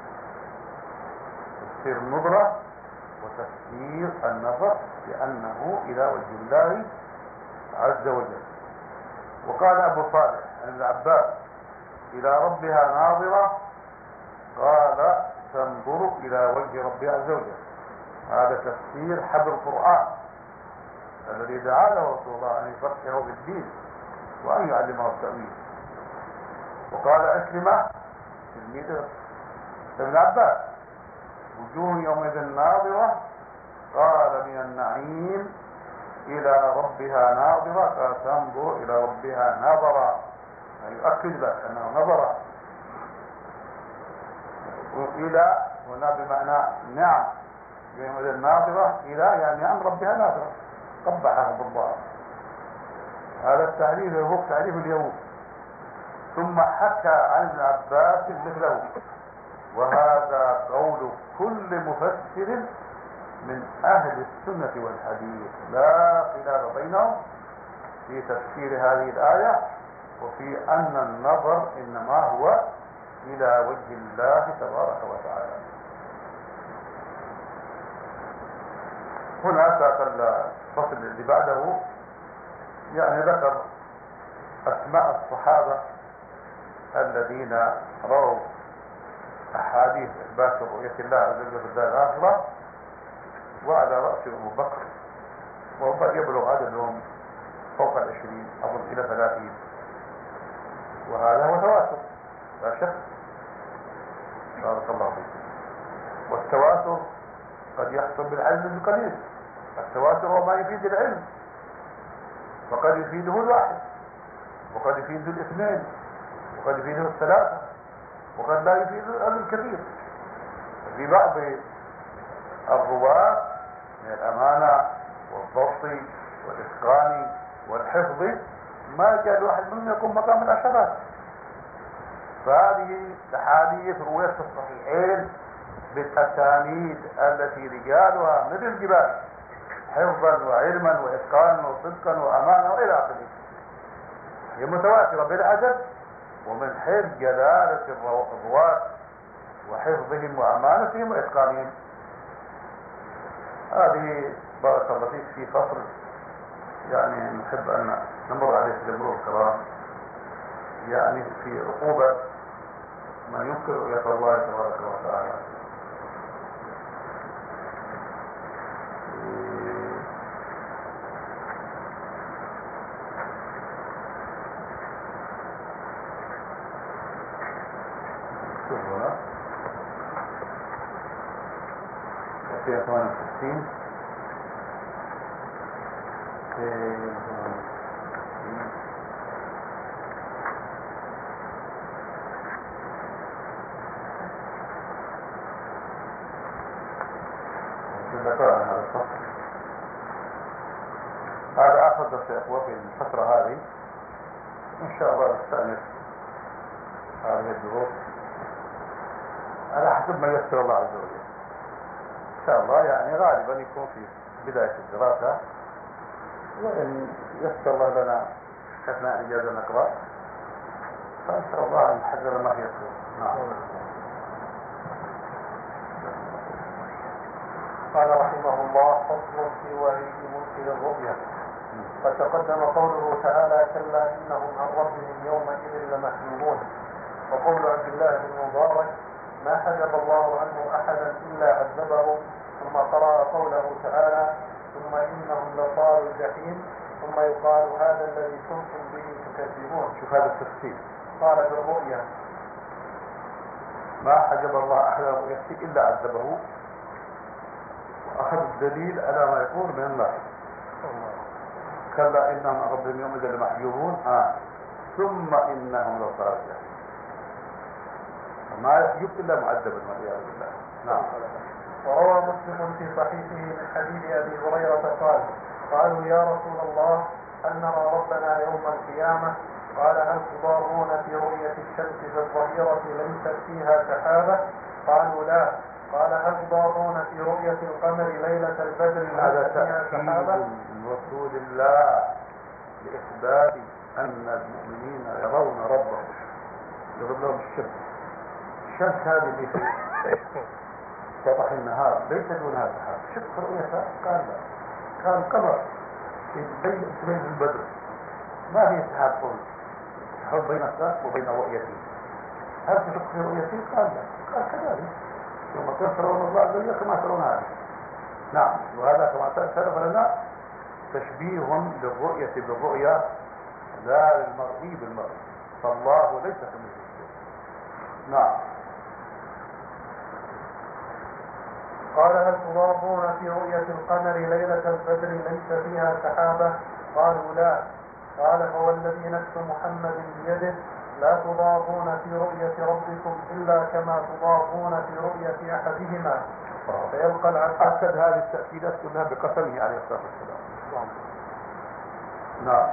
تفسير النظرة وتفسير النظر لأنه إلى وجه الله عز وجل. وقال أبو صالح عن ابن عباس: إلى ربها ناظرة، قال تنظر إلى وجه ربها عز وجل. هذا تفسير حبر القرآن الذي دعا له رسول الله أن يفقهه بالدين وأن يعلمه التأويل. وقال أكرمة تلميذ ابن عباس: وجوه يومئذ ناظرة، قال من النعيم إلى ربها ناظرة، قال تنظر إلى ربها نظرا، يؤكد لك أنه نظر. إلى هنا بمعنى نعم، يومئذ الناظرة إلى يعني عن ربها ناظرة، قبحه بالله. هذا التعريف هو تعريف اليهود. ثم حكى عن ابن عباس مثله، وهذا قول كل مفسر من أهل السنة والحديث، لا خلاف بينهم في تفسير هذه الآية وفي أن النظر إنما هو إلى وجه الله تبارك وتعالى. هنا ساق الفصل اللي بعده يعني ذكر أسماء الصحابة الذين رووا أحاديث إثبات رؤية الله عز وجل في الدار الآخرة، وعلى رأس أبو بكر، وقد يبلغ عددهم فوق العشرين أظن إلى ثلاثين، وهذا هو تواتر لا شك. بارك الله فيكم. والتواتر قد يحصل بالعلم القليل. التواتر هو ما يفيد العلم، وقد يفيده الواحد، وقد يفيده الاثنين، وقد يفيده الثلاثة، وقد لا يفيده الكثير. في بعض الرواة من الأمانة والضبط والإتقان والحفظ ما كان الواحد منهم يكون مقام العشرات. فهذه الأحاديث رويت في الصحيحين بالأسانيد التي رجالها مثل الجبال، حفظا وعلما وإتقانا وصدقا وأمانة وإلى آخره. هي متواترة بالعدد ومن حيث جلالة الرواة وحفظهم وأمانتهم وإتقانهم. هذه بارك الله فيك في فصل يعني نحب أن نمر عليه في المرور الكرام، يعني في عقوبة من ينكر رؤية الله تبارك وتعالى. شوف هنا في ثمانية وستين ذكرنا هذا الفصل. هذا آخر درس يا أخوة في الفترة هذه، إن شاء الله نستأنف هذه الدروس على حسب ما يسر الله عز وجل. إن شاء الله يعني غالبا يكون في بداية الدراسة، وإن يسر الله لنا أثناء إجازة نقرأ فإن شاء الله نحذر ما يسر. نعم. قال رحمه الله: فصل في وعيد منكر الرؤيا. قد تقدم قوله تعالى: كلا إنهم عن ربهم يومئذ لمحجوبون. وقول عبد الله بن مبارك: ما حجب الله عنه أحدا إلا عذبه. ثم قرأ قوله تعالى: ثم إنهم لصالوا الجحيم. ثم يقال: هذا الذي كنتم به تكذبون. شوف هذا التفسير. قال بالرؤيا: ما حجب الله أحدا رؤيته إلا عذبه، وأخذ الدليل على ما يقول من الله. كلا إنهم عن ربهم يومئذ لمحجوبون آه. ثم إنهم لصالح الجحيم. ما يحجب إلا معذبا والعياذ بالله. نعم. وروى مسلم في صحيحه من حديث أبي هريرة قال قالوا يا رسول الله هل نرى ربنا يوم القيامة؟ قال هل تضارون في رؤية الشمس في الظهيرة ليست فيها سحابة؟ قالوا لا. قال هل تضارون في رؤية القمر ليلة البدر هذا ليست فيها سحابة؟ تأكيد من رسول الله لإثبات أن المؤمنين يرون ربهم يظل لهم الشمس. الشمس هذه اللي في سطح النهار ليس دونها سحاب. شوف رؤيتها قال لا. كان قمر بين بين البدر ما في سحاب طول سحاب بين الساق وبين رؤيتي. هل تشك في رؤيتي؟ قال لا. قال كذلك يوم ترون الله زي كما ترون هذه. نعم. وهذا كما سلف لنا تشبيه للرؤية بالرؤيا لا للمرئي بالمرئي. فالله ليس كمثله شيء. نعم. قال هل تضارون في رؤية القمر ليلة البدر ليس فيها سحابة؟ قالوا لا. قال هو الذي نفس محمد بيده لا تضارون في رؤية ربكم إلا كما تضارون في رؤية أحدهما فيلقى العبد. أكد هذه التأكيدات كلها بقسمه عليه الصلاة والسلام. نعم.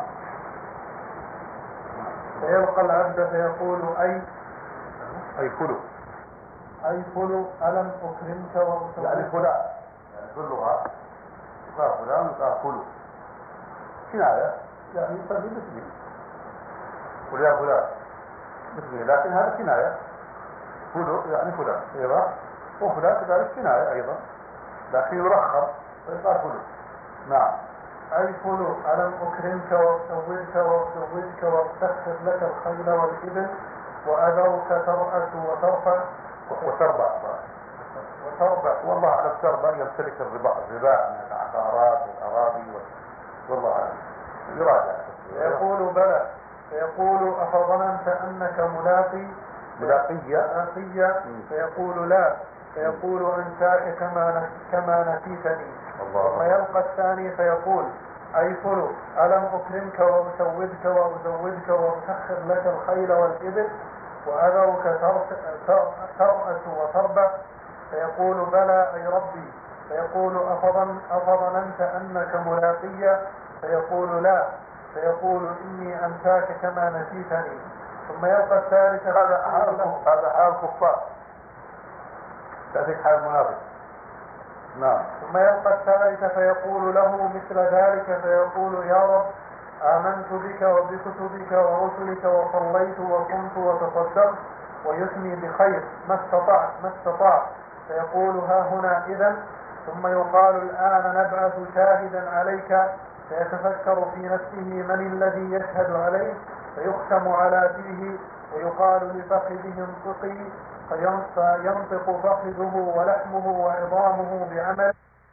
فيلقى العبد فيقول أي أي فلو أي فلو ألم أكرمك وأسويك. يعني فلان يعني كلها قال فلان قال فلو كناية يعني يصير مثلي. قل يا فلان مثلي لكن هذا كناية. فلو يعني فلان أيضا وفلان كذلك كناية أيضا لكن يرخص فيقال فلو. نعم. أي فلو ألم أكرمك وأسويك وأسويك وأسخر لك الخيل والإبل وأذرك ترأس وترفع وتربع وتربع. والله على التربع يمتلك الرباع الرباع من العقارات والأراضي والله أعلم يراجع. يقول بلى. فيقول أفظننت أنك ملاقي ملاقية ملاقية فيقول لا. فيقول أنساك كما كما نسيتني. ثم يلقى الثاني فيقول أي فلو ألم أكرمك وأسودك وأزودك وأسخر لك الخيل والإبل وأذرك ترأس وتربع؟ فيقول بلى أي ربي. فيقول أفظن أفظننت أنك ملاقية؟ فيقول لا. فيقول إني أنساك كما نسيتني. ثم يلقى الثالث. هذا حال هذا حال الكفار تأتيك حال المنافق. نعم. ثم يلقى الثالث فيقول له مثل ذلك فيقول يا رب آمنت بك وبكتبك ورسلك وصليت وصمت وتصدقت ويثني بخير ما استطعت ما استطعت. فيقول ها هنا إذن. ثم يقال الآن نبعث شاهدا عليك. فيتفكر في نفسه من الذي يشهد عليه فيختم على فيه ويقال لفخذه انطقي فينطق فخذه ولحمه وعظامه بعمل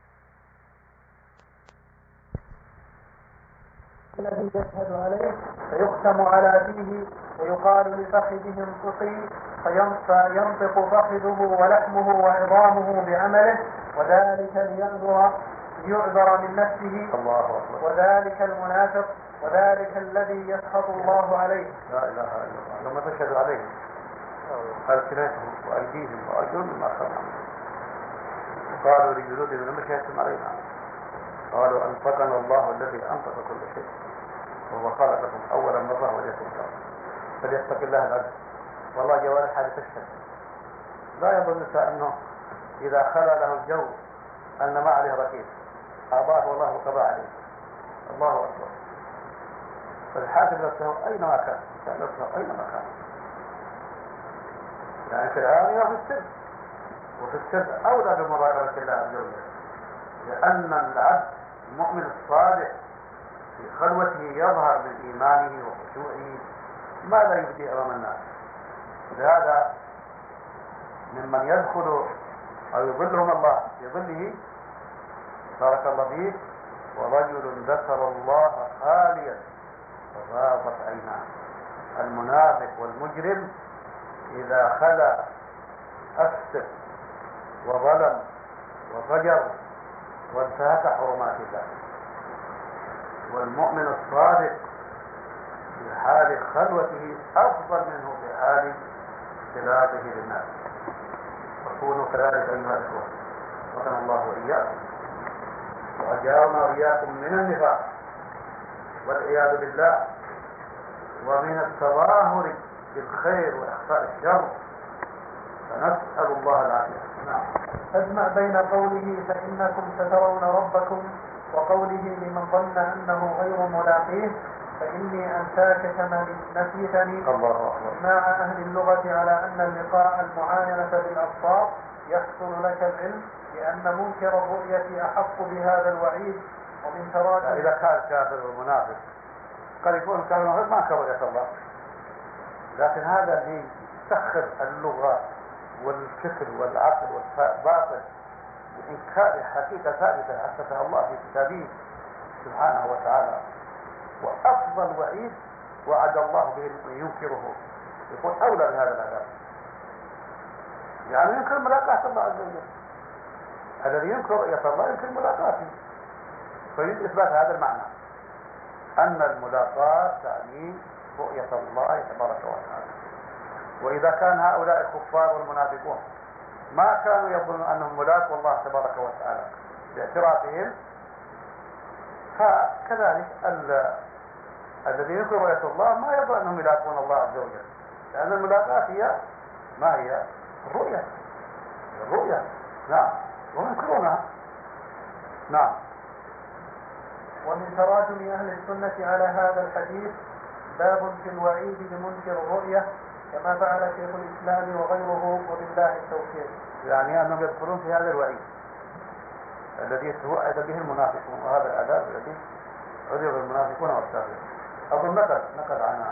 الذي يشهد عليه فيختم على فيه ويقال لفخذه انطقي فينطق فخذه ولحمه وعظامه بعمله وذلك ليعذر ليعذر من نفسه. الله أكبر. وذلك المنافق وذلك الذي يسخط الله عليه. لا إله إلا الله. لما تشهد عليه ألسنتهم وأيديهم وأرجلهم ما خلقهم قالوا لجلودهم لما شهدتم علينا قالوا أنطقنا الله الذي أنطق كل شيء وهو خلقكم أول مرة وليكم شر. فليتق الله العبد. والله جوارح هذه تشهد. لا يظن الإنسان أنه إذا خلى له الجو أن ما عليه ركيب أعطاه الله وقضى عليه. الله أكبر. فالحاسب نفسه أينما كان كان نفسه أينما كان يعني في العالم وفي السر وفي السر أولى بمراقبة الله عز وجل لأن العبد المؤمن الصالح في خلوته يظهر من إيمانه وخشوعه ما لا يبدي أمام الناس. لهذا ممن يدخل أو يظلهم الله في ظله بارك الله فيه ورجل ذكر الله خاليا ففاضت عيناه. المنافق والمجرم إذا خلا أفسد وظلم وفجر وانتهك حرمات الله والمؤمن الصادق في حال خلوته أفضل منه في حال اختلاطه بالناس. وكونوا كذلك أيها الإخوة، وكان الله وإياكم وأجارنا وإياكم من النفاق والعياذ بالله، ومن التظاهر بالخير وإخفاء الشر، فنسأل الله العافية. نعم. أجمع بين قوله فإنكم سترون ربكم وقوله لمن ظن أنه غير ملاقيه فإني أنساك كما نسيتني، مع أهل اللغة على أن اللقاء المعاينة بالأبصار يحصل لك العلم، لأن منكر الرؤية أحق بهذا الوعيد. ومن تراجع إذا كان الكافر والمنافق قد يكون الكافر والمنافق ما كان رؤية الله، لكن هذا اللي يسخر اللغة والفكر والعقل والباطل بإنكار حقيقة ثابتة أثبتها الله في كتابه سبحانه وتعالى. وأفضل وعيد وعد الله به من ينكره، يكون أولى بهذا العذاب، يعني ينكر ملاقاة الله عز وجل. الذي ينكر رؤية الله ينكر ملاقاته، فيريد إثبات هذا المعنى أن الملاقاة تعني رؤية الله تبارك وتعالى. وإذا كان هؤلاء الكفار والمنافقون ما كانوا يظنون أنهم ملاقوا الله تبارك وتعالى باعترافهم، فكذلك الذي ينكر رؤية الله ما يظن أنهم يلاقون الله عز وجل، لأن الملاقاة هي ما هي الرؤية الرؤية نعم، وينكرونها. نعم. ومن تراجم أهل السنة على هذا الحديث باب في الوعيد لمنكر الرؤية كما فعل شيخ الإسلام وغيره، وبالله التوفيق. يعني أنهم يدخلون في هذا الوعيد الذي يتوعد به المنافقون، وهذا العذاب الذي عذب المنافقون والكافرون. أظن نقل نقل عن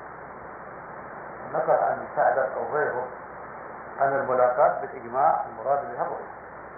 نقل عن سعدة أو غيره أن الملاقات بالإجماع المراد بها الرؤية.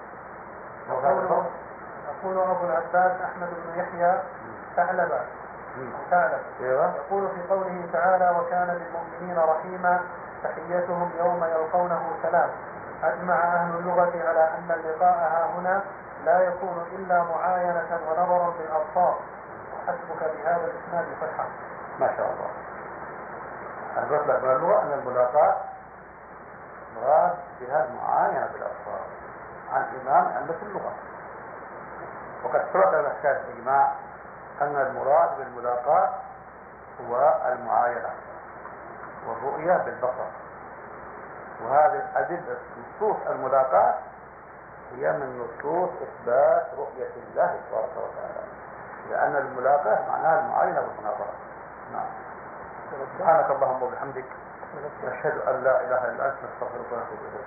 يقول أبو العباس أحمد بن يحيى ثعلب ثعلب يقول في قوله تعالى وكان بالمؤمنين رحيما تحيتهم يوم يلقونه سلام. أجمع أهل اللغة على أن اللقاء ها هنا لا يكون إلا معاينة ونظرا بالأبصار. وحسبك بهذا الإسناد فتحا. ما شاء الله. أثبت لك من اللغة أن الملاقات مراد بها المعاينة بالأبصار عن إمام عند اللغة. وقد سبق لنا حكاية الإجماع أن المراد بالملاقات هو المعاينة والرؤية بالبصر، وهذه الأدلة نصوص الملاقات هي من نصوص إثبات رؤية الله تبارك وتعالى، لأن الملاقاة معناها المعاينة والمناظرة. نعم. سبحانك اللهم وبحمدك نشهد أن لا إله إلا أنت نستغفرك ونتوب إليك.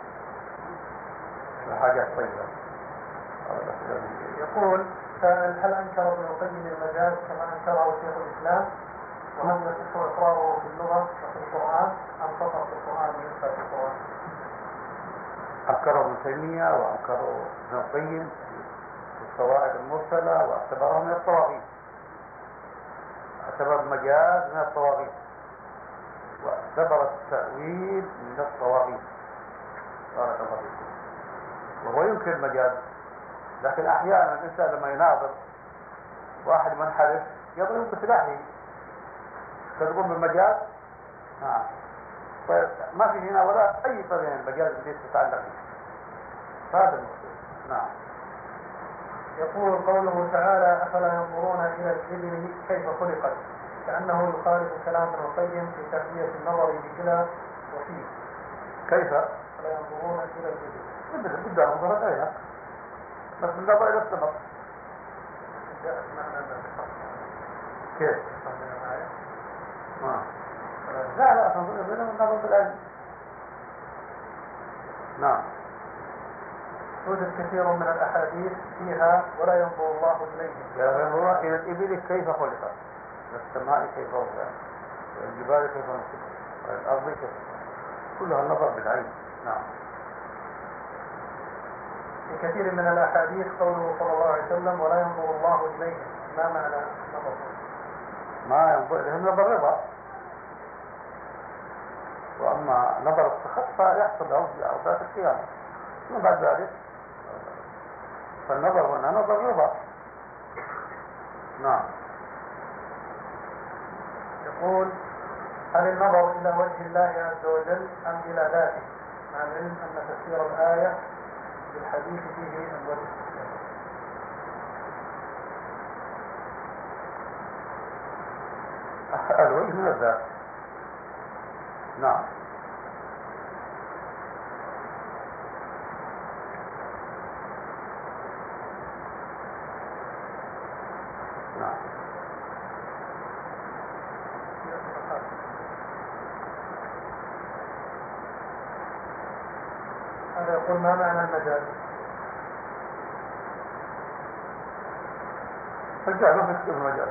حاجات طيبة. يقول هل أنكر ابن القيم المجاز كما أنكره شيخ الإسلام؟ وهل يصح إقراره في اللغة وفي القرآن أم فقط في القرآن ينفع في القرآن؟ أنكره ابن تيمية وأنكره ابن القيم في الصواعق المرسلة، واعتبره من الطواغيت، اعتبر المجاز من الطواغيت، واعتبر التأويل من الطواغيت. بارك الله فيكم. وهو ينكر المجاز، لكن أحيانا الإنسان لما يناظر واحد منحرف يضرب بسلاحه، تضرب بالمجاز. نعم. طيب ما في هنا ولا أي طريقة من المجاز التي تتعلق به، هذا المقصود. نعم. يقول قوله تعالى أفلا ينظرون إلى الإبل كيف خلقت، كأنه يخالف كلام ابن القيم في تحلية النظر بكلا وفيه. كيف؟ أفلا ينظرون إلى الإبل بدأ بدأ نظرت عليها بس من نظر إلى السبب. جاءت معنا كيف؟ لا لا تنظر إلى النظر بالعلم. نعم. توجد كثير من الأحاديث فيها ولا ينظر الله إليهم. لا ينظر إلى الإبل كيف خلقت، السماء كيف رفعت، الجبال كيف نصبت، الأرض كيف، كلها النظر بالعين. نعم. في كثير من الأحاديث قوله صلى الله عليه وسلم ولا ينظر الله إليهم، ما معنى نظر؟ ما ينظر إليهم نظر رضا، وأما نظر السخط فيحصل له في أوقات القيامة. ثم بعد ذلك فالنظر هنا نظر رضا. نعم. يقول: هل النظر إلى وجه الله عز وجل أم إلى ذاته؟ مع العلم أن تفسير الآية بالحديث فيه الوجه. الوجه من الذات. نعم. نعم. هذا يقول: ما معنى المجاز؟ الجهل ما في المجال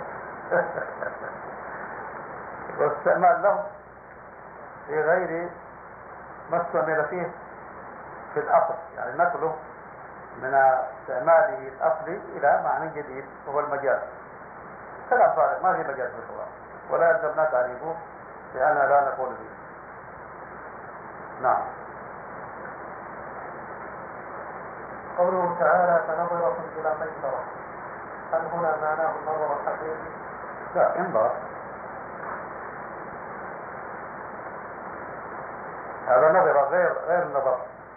واستعمال له في غير ما استعمل فيه في الأصل، يعني نقله من استعماله الأصلي إلى معنى جديد وهو المجاز. كلام فارغ، ما في مجاز في القرآن، ولا يلزمنا تعريفه لأننا لا نقول به. نعم. قوله تعالى: فنظرة إلى ميسرة، هل هنا معناه النظر الحقيقي؟ لا، انظر. هذا نظرة غير غير النظر.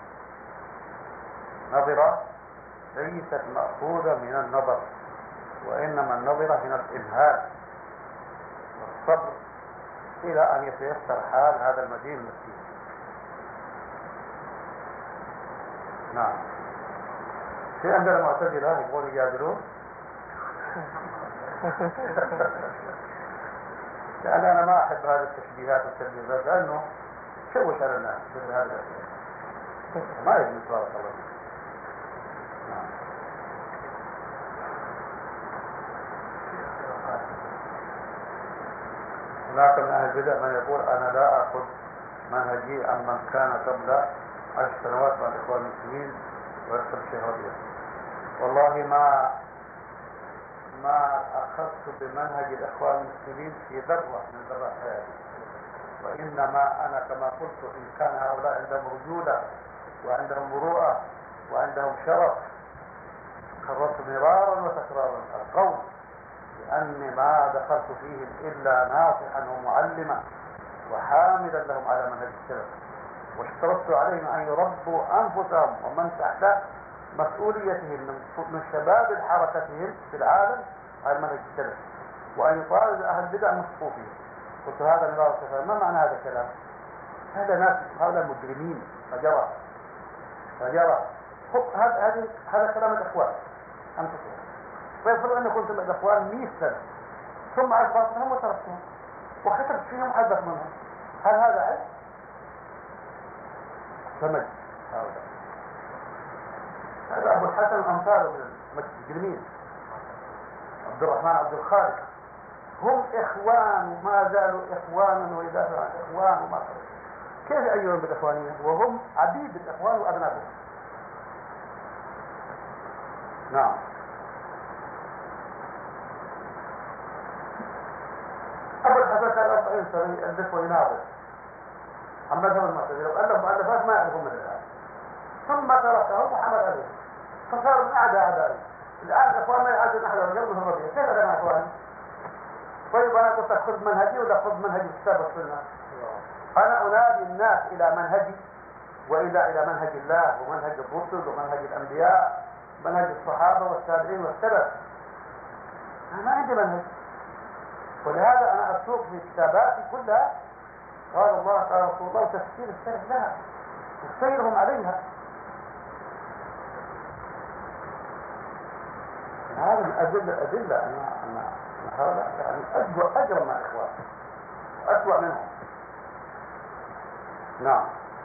نظرة ليست مأخوذة من النظر، وإنما النظرة من الإمهال والصبر إلى أن يتيسر حال هذا المدين المسكين. نعم. في عندنا المعتزلة يقول يجادلون يعني أنا ما أحب هذه التشبيهات والتشبيهات لأنه شوش على الناس مثل هذا ما يجوز. بارك الله فيك. نعم. هناك من أهل البدع من يقول: أنا لا أخذ منهجي عن من كان قبل عشر سنوات مع الإخوان المسلمين ويدخل الشهادية. والله ما ما أخذت بمنهج الإخوان المسلمين في ذرة من ذرات حياتي، وإنما أنا كما قلت إن كان هؤلاء عندهم رجولة وعندهم مروءة وعندهم شرف كررت مرارا وتكرارا القول لأني ما دخلت فيهم إلا ناصحا ومعلما وحاملا لهم على منهج السلف، واشترطت عليهم أن يربوا أنفسهم ومن تحت مسؤوليتهم من شباب حركتهم في العالم على منهج السلف، وأن يطالب أهل البدع من صفوفهم. قلت هذا من الله. ما معنى هذا الكلام؟ هذا ناس، هذا مجرمين فجرة فجرة. هذا هذا كلام الإخوان أنفسهم. فيفرض أني قلت الإخوان مئة سنة ثم أثبتهم وتركتهم وكتبت فيهم حدث منهم، هل هذا عيب؟ سمج هذا هذا أبو الحسن أمثاله من المجرمين، عبد الرحمن عبد الخالق، هم إخوان وما زالوا إخوانا ويدافعوا عن إخوان وما صاروا. كيف يعيرون بالإخوانية وهم عبيد الإخوان وأبنائهم؟ نعم. أبو الحسن كان أربعين سنة يألف ويناظر عن مذهب المعتزلة وألف مؤلفات ما يعرفون مثل هذا، ثم تركه وحمل عليه فصار من أعداء أعدائي. الآن الإخوان ما يعزون أحد من قلبهم الربيع، كيف أنا مع إخواني؟ طيب أنا قلت أخذ منهجي ولا أخذ منهج الكتاب والسنة؟ أنا أنادي الناس إلى منهجي وإلى إلى منهج الله ومنهج الرسل ومنهج الأنبياء منهج الصحابة والتابعين والسلف. أنا ما عندي منهج، ولهذا أنا أسوق في كتاباتي كلها قال الله قال رسول الله وتفسير السلف لها وسيرهم عليها. هذا من أدلة أدلة أن أن هذا يعني أسوأ أجرم مع الإخوان وأسوأ منهم. نعم.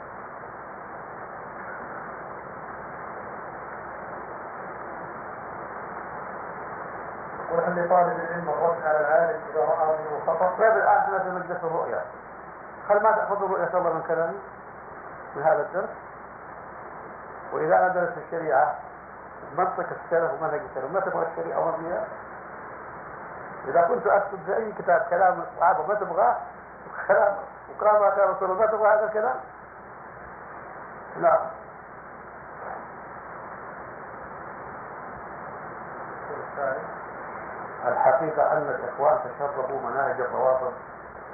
ونحن لطالب العلم الرد على العالم إذا رأى منه خطأ. طيب الآن احنا في مجلس الرؤيا، هل ما تأخذوا رؤية الله من كلامي من هذا الدرس؟ وإذا أنا درس الشريعة منطق السلف ومنهج السلف ما تبغى الشريعة ومضيها؟ إذا كنت أكتب في أي كتاب كلام الصحابة ما تبغاه كلام وكلام كان رسول الله ما تبغى هذا الكلام؟ لا. الحقيقة أن الإخوان تشربوا مناهج الروافض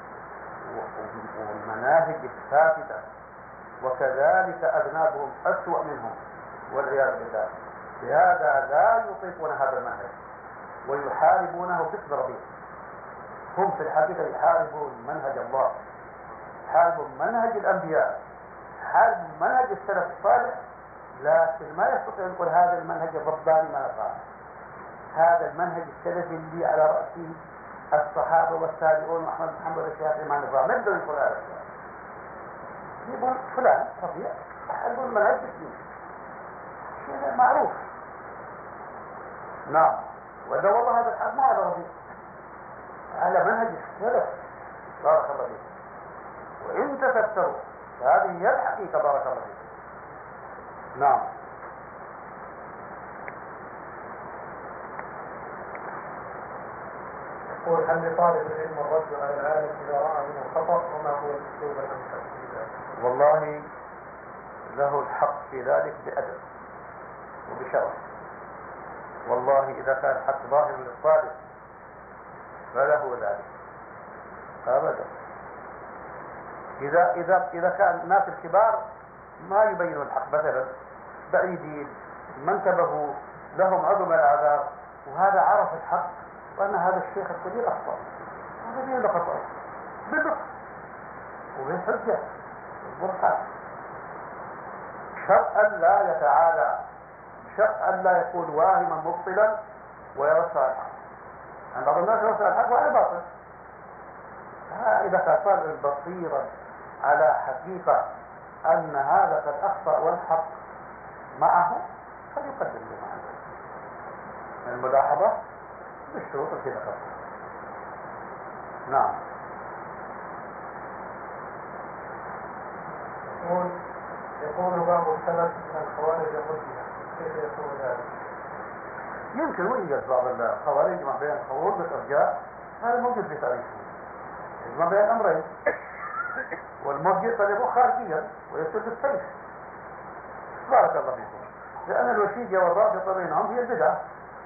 والمناهج الفاسدة، وكذلك أذنابهم أسوأ منهم والعياذ بالله. لهذا لا يطيقون هذا المنهج ويحاربونه باسم ربهم. هم في الحقيقة يحاربون منهج الله، يحاربون منهج الأنبياء، يحاربون منهج السلف الصالح، لكن ما يستطيع أن يقول هذا المنهج الرباني ما نفعه، هذا المنهج السلفي اللي على رأسه الصحابة والتابعون وأحمد بن حنبل والشافعي ما نفعه. ما يقدر يقول هذا الشيء، يقول فلان ربيع يحاربون منهج الدين، شيء معروف. نعم، وإذا والله هذا الحق ما على ربيع، على منهج السلف بارك الله فيك. وإن تفسروا فهذه هي الحقيقة بارك الله فيك. نعم. يقول هل لطالب العلم الرد على العالم إذا رأى منه خطأ، وما هو الأسلوب الأمثل في ذلك؟ والله له الحق في ذلك بأدب وبشرف. والله إذا كان الحق ظاهر للطالب فله ذلك أبدا. إذا إذا إذا كان الناس الكبار ما يبينون الحق مثلا، بعيدين ما انتبهوا، لهم عظم الأعذار، وهذا عرف الحق وأن هذا الشيخ الكبير أخطأ، هذا بين له خطأ باللطف وبالحجة والبرهان، شرط أن لا يتعالى، شرط أن لا يكون واهما مبطلا ويوسع الحق. يعني بعض الناس يوسع الحق وعلى باطل. إذا كان طالب بصيرا على حقيقة أن هذا قد أخطأ والحق معه فليقدم له معه الملاحظة بالشروط التي ذكرتها. نعم. يقول يقول بعض السلف من الخوارج مرجئة، كيف يكون ذلك؟ يمكن وجد بعض الخوارج ما بين الخروج والإرجاء، هذا موجود في تاريخهم، ما بين الأمرين. والمرجئ قد يكون خارجيا ويسد السيف بارك الله فيكم، لأن الوشيجة والرابطة بينهم هي البدعة.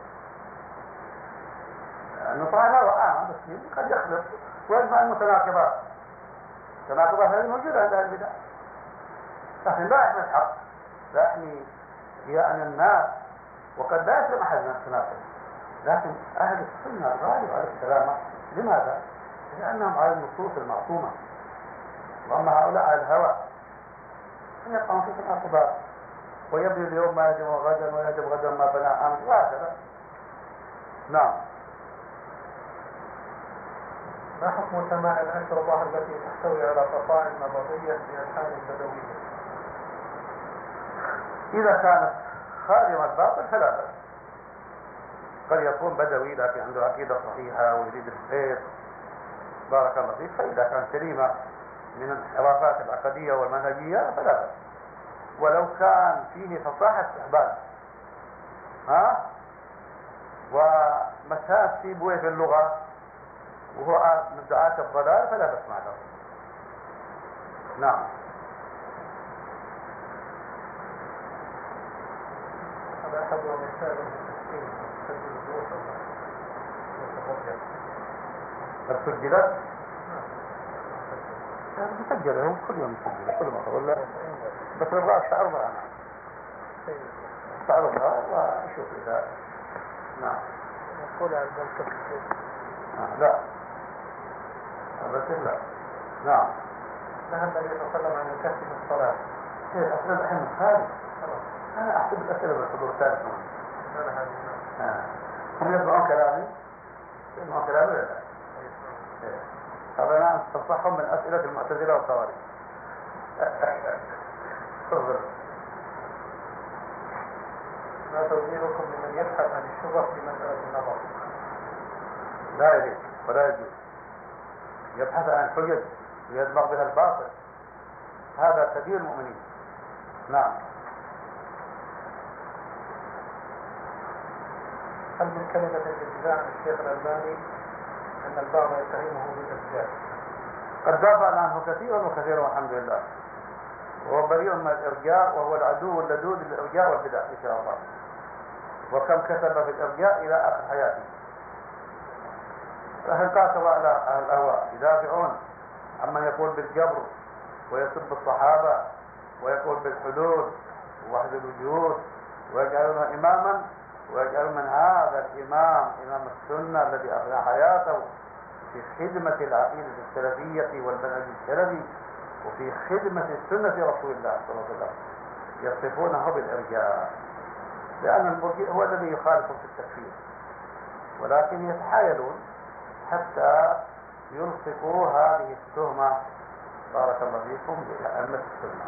النصارى لا رأى بس قد يخلط ويجمع المتناقضات، التناقضات هذه موجودة عند البدع، لكن لا يحمي الحق، لا يحمي يعني الناس، وقد لا يسلم أحد من التناقض. لكن أهل السنة الغالب على السلامة. لماذا؟ لأنهم على النصوص المعصومة، وأما هؤلاء على الهوى فيقعون في تناقضات، ويبني اليوم ما يجب غدا ويجب غدا ما بنى أمس وهكذا. نعم. ما حكم سماع الأشرطة التي تحتوي على قصائد نبطية بألحان بدوية؟ إذا كانت خادمة الباطل فلا بأس، قد يكون بدوي لكن عنده عقيدة صحيحة ويريد الخير بارك الله فيك، فإذا كانت سليمة من الانحرافات العقدية والمنهجية فلا بأس، ولو كان فيه فصاحة استحباب ها ومساس في بويه في اللغة وهو من دعاة الضلال فلا بأس مع ذلك. نعم. هذا أحد ومثال المسكين تسجل الدروس وتفضل سجلت؟ مسجلة كل يوم مسجلة كل مرة ولا بس نبغى استعرضها أنا استعرضها وأشوف إذا نعم. نقول على البلطة آه لا بس لا. نعم. نهى النبي صلى الله عليه وسلم عن الكهف في الصلاة. إيه الأسئلة الحين خالد. أنا أحسب الأسئلة بالحضور الثالث. لا لا هذه. هم يسمعون كلامي؟ يسمعون كلامي ولا لا؟ طبعا أنا أنصحهم من أسئلة المعتزلة والخوارج. تفضل. ما توجيهكم لمن يبحث عن الشبه في مسألة النظر؟ لا يجوز ولا يجوز، يبحث عن حجج ويدمغ بها الباطل، هذا سبيل المؤمنين. نعم. هل من كلمة الإجزاء عن الشيخ الألباني أن البعض يتهمه بالإرجاء؟ قد دافع عنه كثيرا وكثيرا والحمد لله، وهو بريء من الإرجاء، وهو العدو اللدود للإرجاء والبدع إن شاء الله، وكم كتب في الإرجاء إلى آخر حياته. فهل قاتل على أهل الأهواء يدافعون أما يقول بالجبر ويسب الصحابة ويقول بالحدود ووحد الوجود ويجعلونه إماما، ويجعل من هذا الإمام إمام السنة الذي أفنى حياته في خدمة العقيدة السلفية والمنهج السلفي وفي خدمة سنة رسول الله صلى الله عليه وسلم، يصفونه بالإرجاء، لأن المرجئ هو الذي يخالفهم في التكفير، ولكن يتحايلون حتى يلصقوا هذه التهمة بارك الله فيكم بأئمة السنة.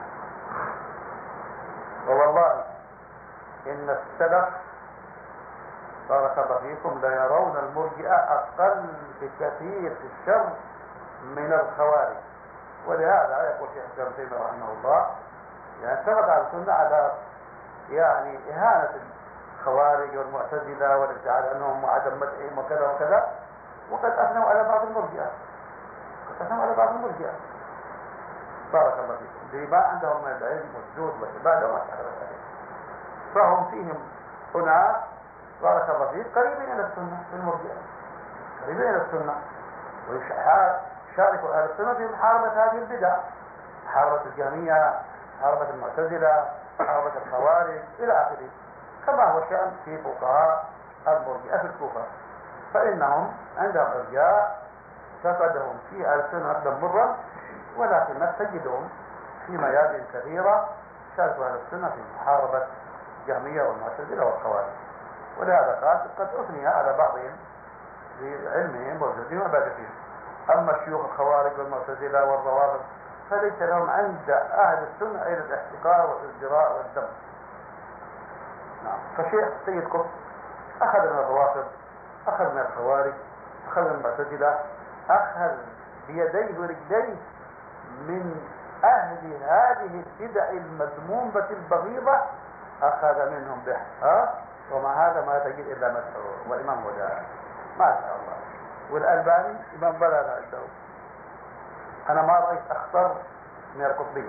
ووالله إن السلف بارك الله فيكم لا يرون المرجئة أقل بكثير في الشر من الخوارج، ولهذا يقول شيخ الإسلام ابن تيمية رحمه الله يعني اتفق على السنة على يعني إهانة الخوارج والمعتزلة والابتعاد عنهم وعدم مدحهم وكذا وكذا، وقد أثنوا على بعض المرجئة قد أثنوا على بعض المرجئة بارك الله فيكم بما عندهم من العلم والجود والعبادة وما شابه ذلك، فهم فيهم هناك بارك الله فيك قريبين إلى السنة في المرجئة، قريبين إلى السنة، ويشاركوا أهل السنة في محاربة هذه البدع، محاربة الجهمية، محاربة المعتزلة، محاربة الخوارج إلى آخره، كما هو شأن في فقهاء المرجئة في الكوفة، فإنهم عندهم إرجاء فقدهم في أهل السنة أقدم مرة، ولكن تجدهم في ميادين كثيرة شاركوا أهل السنة في محاربة الجهمية والمعتزلة والخوارج. ولهذا قال قد أثني على بعضهم بعلمهم وجهدهم وعبادتهم، أما الشيوخ الخوارج والمعتزلة والروافض فليس لهم عند أهل السنة إلى الاحتقار والازدراء والذم. نعم. فشيخ سيد قطب أخذ من الروافض، أخذ من الخوارج، أخذ من المعتزلة، أخذ بيديه ورجليه من أهل هذه البدع المذمومة البغيضة، أخذ منهم بحث، ومع هذا ما تجد إلا مسعور وإمام وجاء ما شاء الله. والألباني إمام ضلال عنده، أنا ما رأيت أخطر من القطبية،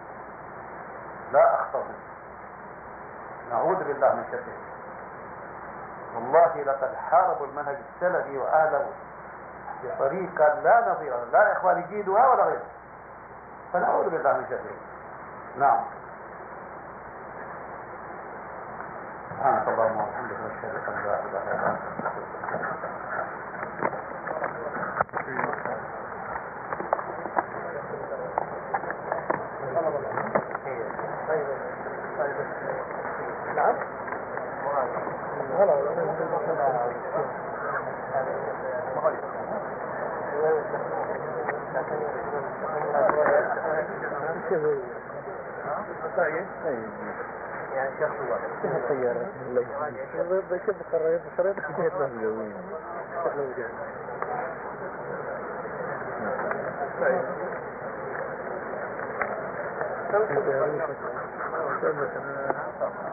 لا أخطر منه، نعوذ بالله من شره. والله لقد حاربوا المنهج السلفي وأهله بطريقة لا نظير له، لا إخوان يجيدها ولا غيره، فنعوذ بالله من شره. نعم. سبحانك اللهم وبحمدك نشهد ان لا اله الا انت. نعم. يعني شخص واحد السيارة الله بشوف الخرائط الخرائط كثير مهجوين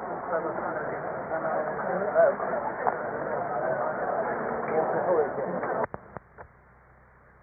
طيب